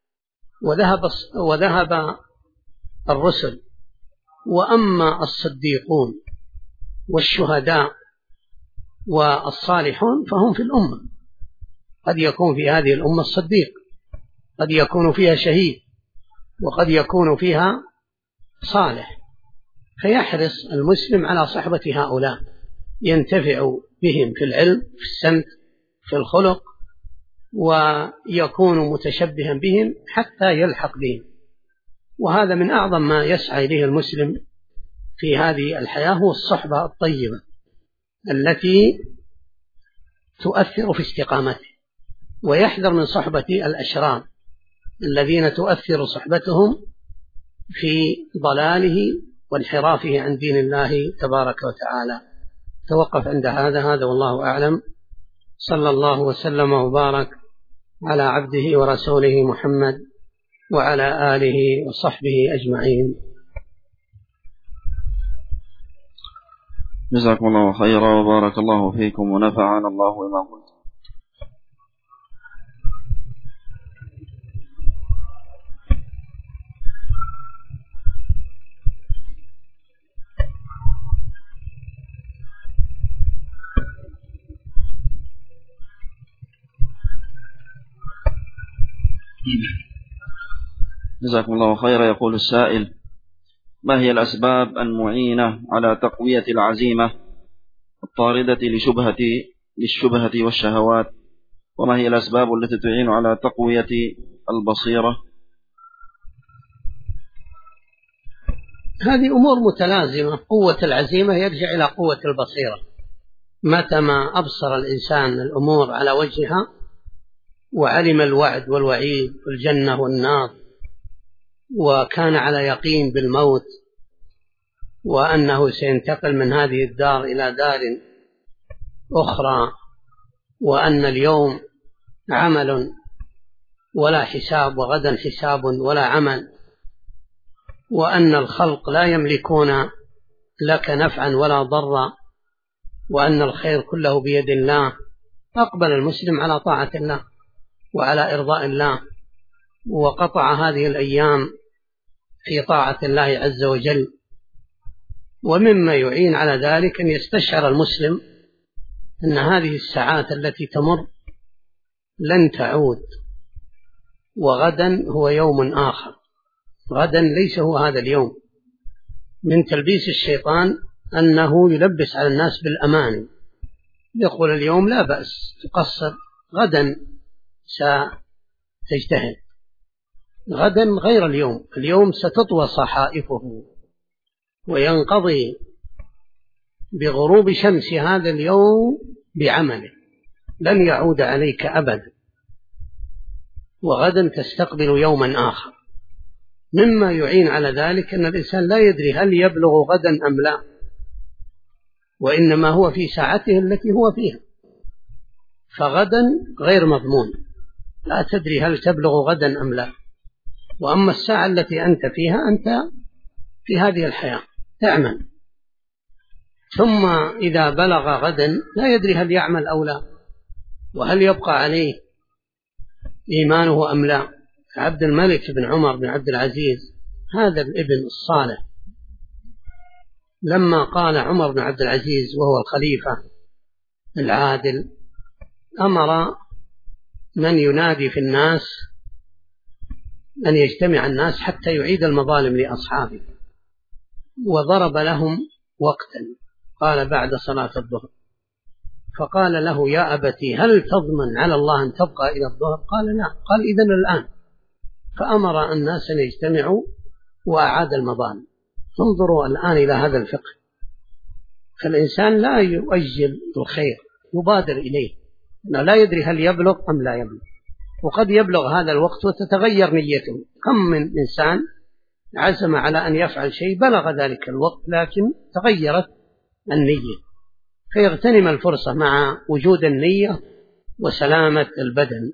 وذهب الرسل، وأما الصديقون والشهداء والصالحون فهم في الأمة. قد يكون في هذه الأمة الصديق، قد يكون فيها شهيد، وقد يكون فيها صالح، فيحرص المسلم على صحبة هؤلاء، ينتفع بهم في العلم، في السمت، في الخلق، ويكون متشبها بهم حتى يلحق بهم. وهذا من أعظم ما يسعى إليه المسلم في هذه الحياة، هو الصحبة الطيبة التي تؤثر في استقامته، ويحذر من صحبة الأشرار الذين تؤثر صحبتهم في ضلاله وانحرافه عن دين الله تبارك وتعالى. توقف عند هذا والله أعلم. صلى الله وسلم وبارك على عبده ورسوله محمد وعلى آله وصحبه أجمعين. جزاكم الله خيرا وبارك الله فيكم ونفعنا الله بما قلت. جزاكم الله خيرا. يقول السائل: ما هي الأسباب المعينة على تقوية العزيمة الطاردة للشبهة والشهوات؟ وما هي الأسباب التي تعين على تقوية البصيرة؟ هذه أمور متلازمة. قوة العزيمة يرجع إلى قوة البصيرة. متى ما أبصر الإنسان الأمور على وجهها وعلم الوعد والوعيد والجنة والنار، وكان على يقين بالموت وأنه سينتقل من هذه الدار إلى دار أخرى، وأن اليوم عمل ولا حساب وغدا حساب ولا عمل، وأن الخلق لا يملكون لك نفعا ولا ضرا، وأن الخير كله بيد الله، أقبل المسلم على طاعة الله وعلى إرضاء الله، وقطع هذه الأيام في طاعة الله عز وجل. ومما يعين على ذلك أن يستشعر المسلم أن هذه الساعات التي تمر لن تعود، وغدا هو يوم آخر، غدا ليس هو هذا اليوم. من تلبيس الشيطان أنه يلبس على الناس بالأمان، يقول اليوم لا بأس تقصر، غدا ستجتهد، غدا غير اليوم، اليوم ستطوى صحائفه وينقضي بغروب شمس هذا اليوم بعمله، لن يعود عليك أبدا، وغدا تستقبل يوما آخر. مما يعين على ذلك أن الإنسان لا يدري هل يبلغ غدا أم لا، وإنما هو في ساعته التي هو فيها، فغدا غير مضمون، لا تدري هل تبلغ غدا أم لا. وأما الساعة التي أنت فيها، أنت في هذه الحياة تعمل، ثم إذا بلغ غدا لا يدري هل يعمل أو لا، وهل يبقى عليه إيمانه أم لا. عبد الملك بن عمر بن عبد العزيز هذا الابن الصالح، لما قال عمر بن عبد العزيز وهو الخليفة العادل، أمر من ينادي في الناس أن يجتمع الناس حتى يعيد المظالم لأصحابه، وضرب لهم وقتا، قال بعد صلاة الظهر، فقال له: يا أبتي هل تضمن على الله أن تبقى إلى الظهر؟ قال لا. قال: إذن الآن. فأمر الناس أن يجتمعوا وأعاد المظالم. انظروا الآن إلى هذا الفقه، فالإنسان لا يؤجل الخير، يبادر إليه، لا يدري هل يبلغ أم لا يبلغ، وقد يبلغ هذا الوقت وتتغير نيته. كم من إنسان عزم على أن يفعل شيء بلغ ذلك الوقت لكن تغيرت النية، فيغتنم الفرصة مع وجود النية وسلامة البدن.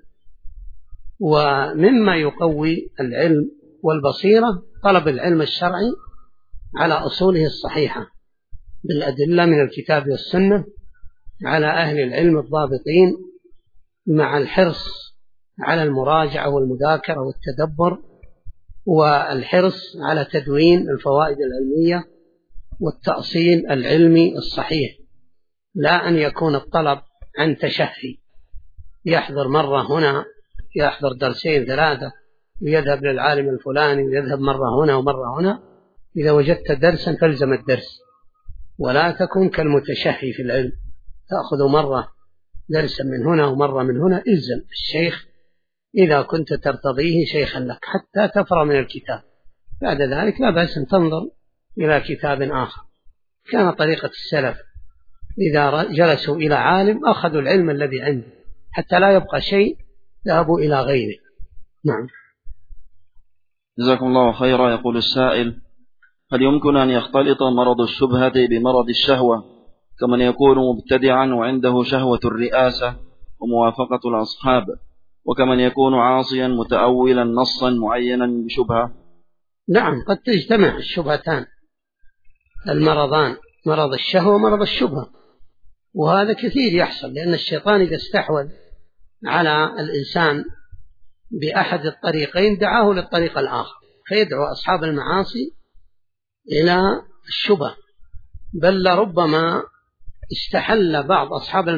ومما يقوي العلم والبصيرة طلب العلم الشرعي على أصوله الصحيحة بالأدلة من الكتاب والسنة على أهل العلم الضابطين، مع الحرص على المراجعة والمذاكرة والتدبر، والحرص على تدوين الفوائد العلمية والتأصيل العلمي الصحيح، لا أن يكون الطلب عن تشهي، يحضر مرة هنا، يحضر درسين ثلاثة، ويذهب للعالم الفلاني، ويذهب مرة هنا ومرة هنا. إذا وجدت درسا فالزم الدرس، ولا تكن كالمتشهي في العلم، تأخذ مرة درسا من هنا ومرة من هنا. إلزم الشيخ إذا كنت ترتضيه شيخا لك حتى تفرغ من الكتاب، بعد ذلك لا بأس أن تنظر إلى كتاب آخر. كان طريقة السلف إذا جلسوا إلى عالم أخذوا العلم الذي عنده حتى لا يبقى شيء، ذهبوا إلى غيره. نعم. جزاكم الله خيرا. يقول السائل: هل يمكن أن يختلط مرض الشبهة بمرض الشهوة، كمن يكون مبتدعا وعنده شهوة الرئاسة وموافقة الأصحاب، وكمن يكون عاصيا متأولا نصا معينا بشبهة؟ نعم، قد تجتمع الشبهتان، المرضان، مرض الشهوة ومرض الشبهة، وهذا كثير يحصل، لأن الشيطان إذا استحوذ على الإنسان بأحد الطريقين دعاه للطريق الآخر، فيدعو أصحاب المعاصي إلى الشبهة، بل لربما استحل بعض أصحاب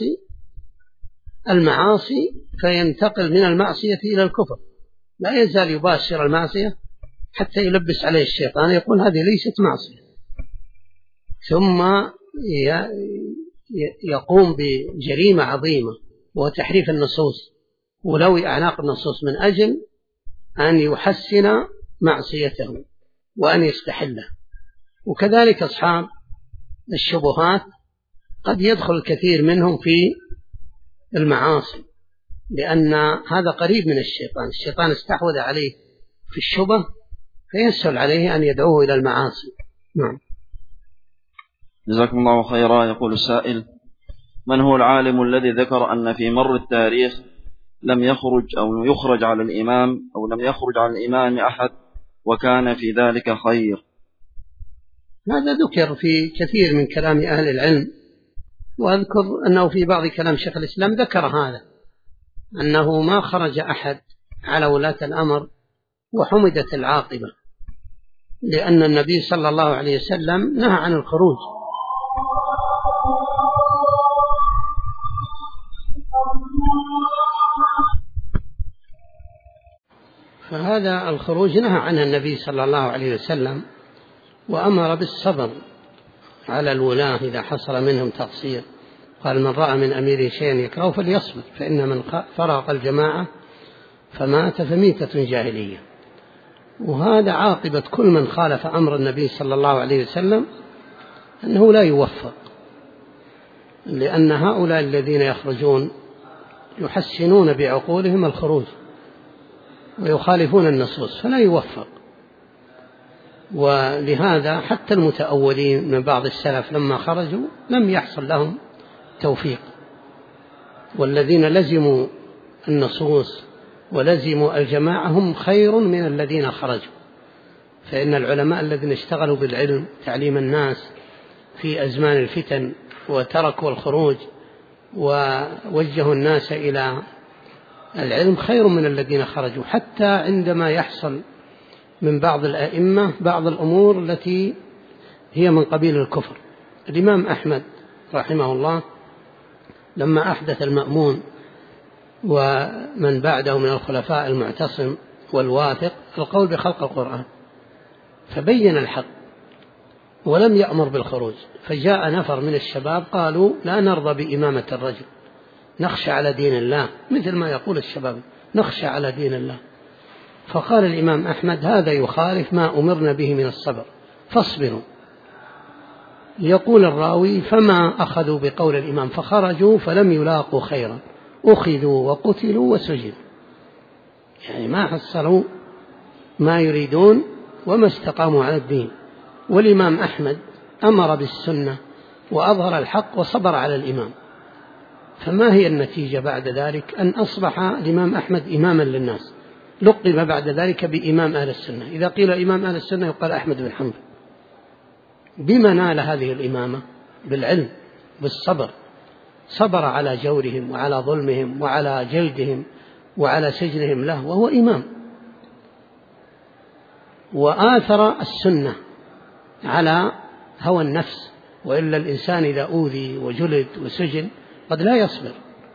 المعاصي فينتقل من المعصية إلى الكفر، لا يزال يباشر المعصية حتى يلبس عليه الشيطان يقول هذه ليست معصية، ثم يقوم بجريمة عظيمة وهو تحريف النصوص ولوي أعناق النصوص من أجل أن يحسن معصيته وأن يستحله. وكذلك أصحاب الشبهات قد يدخل الكثير منهم في المعاصي، لأن هذا قريب من الشيطان استحوذ عليه في الشبه فيسهل عليه أن يدعوه إلى المعاصي. نعم. جزاكم الله خيرا. يقول السائل: من هو العالم الذي ذكر أن في مر التاريخ لم يخرج على الإمام أحد وكان في ذلك خير؟ هذا ذكر في كثير من كلام أهل العلم، وأذكر أنه في بعض كلام شيخ الإسلام ذكر هذا، أنه ما خرج أحد على ولاة الأمر وحمدت العاقبة، لأن النبي صلى الله عليه وسلم نهى عن الخروج. فهذا الخروج نهى عنه النبي صلى الله عليه وسلم، وأمر بالصبر على الولاة إذا حصل منهم تقصير، قال: من رأى من أميره شيئا يكره فليصبر، فإن من فرق الجماعة فمات فميتة جاهلية. وهذا عاقبة كل من خالف أمر النبي صلى الله عليه وسلم، أنه لا يوفق، لأن هؤلاء الذين يخرجون يحسنون بعقولهم الخروج ويخالفون النصوص فلا يوفق. ولهذا حتى المتأولين من بعض السلف لما خرجوا لم يحصل لهم توفيق، والذين لزموا النصوص ولزموا الجماعة هم خير من الذين خرجوا. فإن العلماء الذين اشتغلوا بالعلم تعليم الناس في أزمان الفتن وتركوا الخروج ووجهوا الناس إلى العلم خير من الذين خرجوا، حتى عندما يحصل من بعض الأئمة بعض الأمور التي هي من قبيل الكفر. الإمام أحمد رحمه الله لما أحدث المأمون ومن بعده من الخلفاء المعتصم والواثق القول بخلق القرآن، فبين الحق ولم يأمر بالخروج، فجاء نفر من الشباب قالوا: لا نرضى بإمامة الرجل، نخشى على دين الله، مثل ما يقول الشباب نخشى على دين الله. فقال الإمام أحمد: هذا يخالف ما أمرنا به من الصبر فاصبروا. يقول الراوي: فما أخذوا بقول الإمام فخرجوا فلم يلاقوا خيرا، أخذوا وقتلوا وسجنوا، يعني ما حصلوا ما يريدون وما استقاموا على الدين. والإمام أحمد أمر بالسنة وأظهر الحق وصبر على الإمام. فما هي النتيجة بعد ذلك؟ أن أصبح الإمام أحمد إماما للناس، لقب بعد ذلك بإمام أهل السنة. إذا قيل إمام أهل السنة يقال أحمد بن حنبل. بما نال هذه الإمامة؟ بالعلم، بالصبر، صبر على جورهم وعلى ظلمهم وعلى جلدهم وعلى سجنهم له وهو إمام، وآثر السنة على هوى النفس. وإلا الإنسان إذا أوذي وجلد وسجن قد لا يصبر.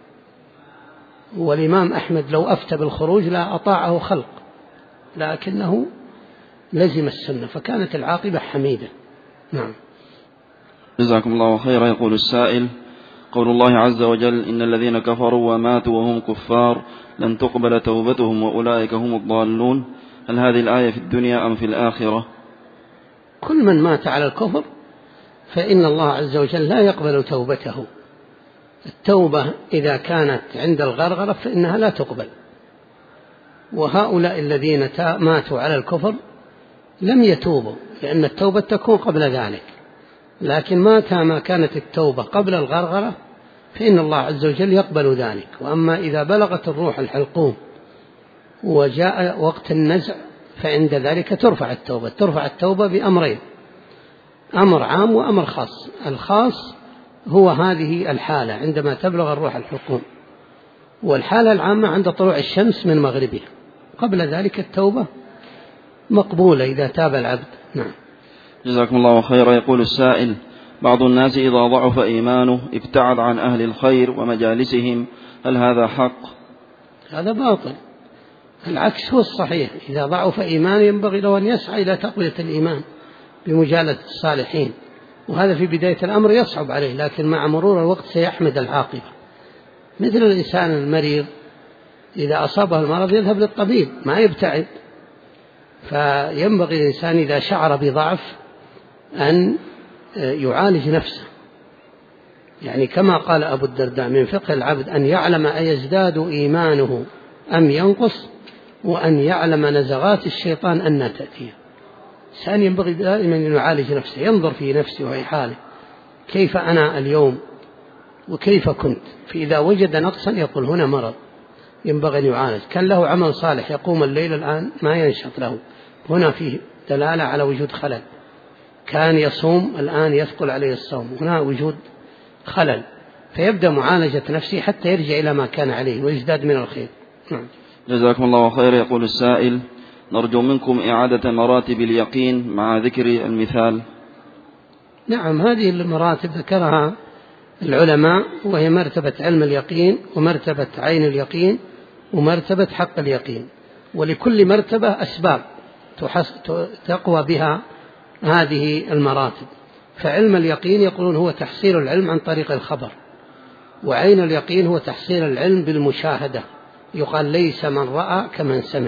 والإمام أحمد لو أفتى بالخروج لا أطاعه خلق، لكنه لزم السنة فكانت العاقبة حميدة. نعم. جزاكم الله خيرا. يقول السائل: قول الله عز وجل: إن الذين كفروا وماتوا وهم كفار لن تقبل توبتهم وأولئك هم الضالون، هل هذه الآية في الدنيا أم في الآخرة؟ كل من مات على الكفر فإن الله عز وجل لا يقبل توبته. التوبة إذا كانت عند الغرغرة فإنها لا تقبل. وهؤلاء الذين ماتوا على الكفر لم يتوبوا، لأن التوبة تكون قبل ذلك. لكن ما كانت التوبة قبل الغرغرة فإن الله عز وجل يقبل ذلك. وأما إذا بلغت الروح الحلقوم وجاء وقت النزع فعند ذلك ترفع التوبة بأمرين: أمر عام وأمر خاص. الخاص هو هذه الحالة عندما تبلغ الروح الحلقوم، والحالة العامة عند طلوع الشمس من مغربها. قبل ذلك التوبة مقبولة إذا تاب العبد. نعم. جزاكم الله خيرا. يقول السائل: بعض الناس إذا ضعف إيمانه ابتعد عن أهل الخير ومجالسهم، هل هذا حق؟ هذا باطل. العكس هو الصحيح. إذا ضعف إيمانه ينبغي له أن يسعى إلى تقوية الإيمان بمجالسة الصالحين، وهذا في بداية الأمر يصعب عليه، لكن مع مرور الوقت سيحمد العاقبة. مثل الإنسان المريض إذا أصابه المرض يذهب للطبيب، ما يبتعد. فينبغي الإنسان إذا شعر بضعف أن يعالج نفسه، يعني كما قال أبو الدرداء: من فقه العبد أن يعلم أيزداد إيمانه أم ينقص، وأن يعلم نزغات الشيطان أن تأتيه. الإنسان ينبغي دائما أن يعالج نفسه، ينظر في نفسه وفي حاله، كيف أنا اليوم وكيف كنت. فإذا وجد نقصا يقول هنا مرض ينبغي أن يعالج. كان له عمل صالح يقوم الليل الآن ما ينشط له، هنا فيه دلالة على وجود خلل. كان يصوم الآن يثقل عليه الصوم، هنا وجود خلل. فيبدأ معالجة نفسه حتى يرجع إلى ما كان عليه ويزداد من الخير. نعم. جزاكم الله خير. يقول السائل: نرجو منكم إعادة مراتب اليقين مع ذكر المثال. نعم، هذه المراتب ذكرها العلماء، وهي مرتبة علم اليقين، ومرتبة عين اليقين، ومرتبة حق اليقين. ولكل مرتبة أسباب تقوى بها هذه المراتب. فعلم اليقين يقولون هو تحصيل العلم عن طريق الخبر، وعين اليقين هو تحصيل العلم بالمشاهدة، يقال ليس من رأى كمن سمع.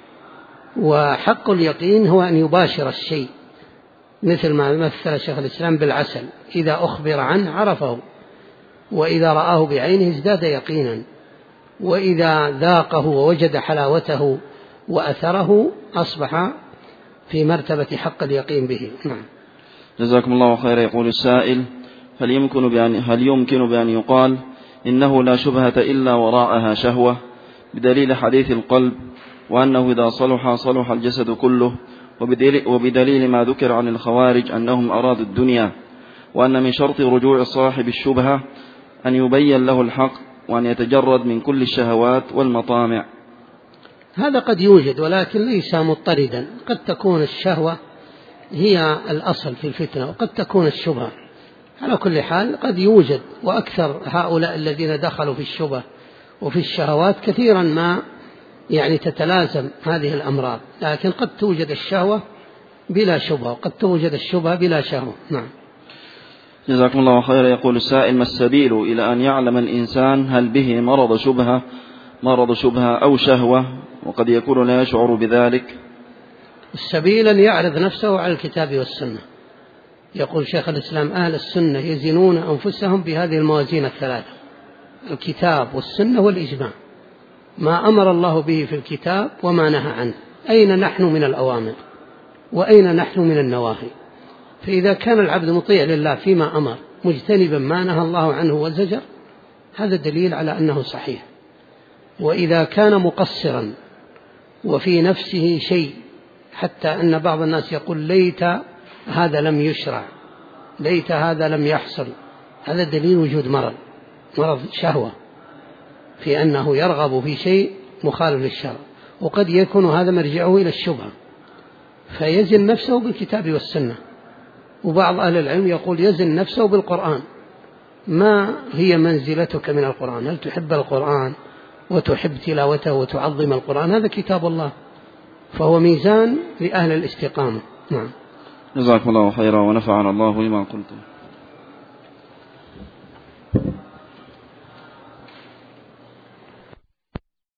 وحق اليقين هو أن يباشر الشيء، مثل ما مثل شيخ الإسلام بالعسل: إذا أخبر عنه عرفه، وإذا رآه بعينه ازداد يقينا، وإذا ذاقه ووجد حلاوته وأثره أصبح في مرتبة حق اليقين به. نعم. جزاكم الله خيرا. يقول السائل: هل يمكن بأن يقال إنه لا شبهة إلا وراءها شهوة، بدليل حديث القلب، وأنه إذا صلح الجسد كله، وبدليل ما ذكر عن الخوارج أنهم أرادوا الدنيا، وأن من شرط رجوع صاحب الشبهة أن يبين له الحق وأن يتجرد من كل الشهوات والمطامع؟ هذا قد يوجد ولكن ليس مضطردا. قد تكون الشهوة هي الأصل في الفتنة، وقد تكون الشبهة. على كل حال قد يوجد، وأكثر هؤلاء الذين دخلوا في الشبهة وفي الشهوات كثيرا ما يعني تتلازم هذه الأمراض، لكن قد توجد الشهوة بلا شبهة، وقد توجد الشبهة بلا شهوة. نعم. جزاكم الله خيرا. يقول السائل: ما السبيل إلى أن يعلم الإنسان هل به مرض شبهة مرض شبهة أو شهوة وقد يكون لا يشعر بذلك؟ السبيل أن يعرض نفسه على الكتاب والسنة. يقول شيخ الإسلام أهل السنة يزنون أنفسهم بهذه الموازين الثلاثة: الكتاب والسنة والإجماع، ما أمر الله به في الكتاب وما نهى عنه، أين نحن من الأوامر وأين نحن من النواهي. فإذا كان العبد مطيع لله فيما أمر مجتنبا ما نهى الله عنه وزجر، هذا دليل على أنه صحيح. وإذا كان مقصرا وفي نفسه شيء، حتى أن بعض الناس يقول ليت هذا لم يشرع، ليت هذا لم يحصل، هذا دليل وجود مرض شهوة في أنه يرغب في شيء مخالف للشرع، وقد يكون هذا مرجعه إلى الشبهة فيزن نفسه بالكتاب والسنة. وبعض أهل العلم يقول يزن نفسه بالقرآن، ما هي منزلتك من القرآن؟ هل تحب القرآن وتحب تلاوته وتعظم القرآن؟ هذا كتاب الله، فهو ميزان لأهل الاستقامة. نعم. جزاكم الله خيرا ونفعنا الله بما قلتم.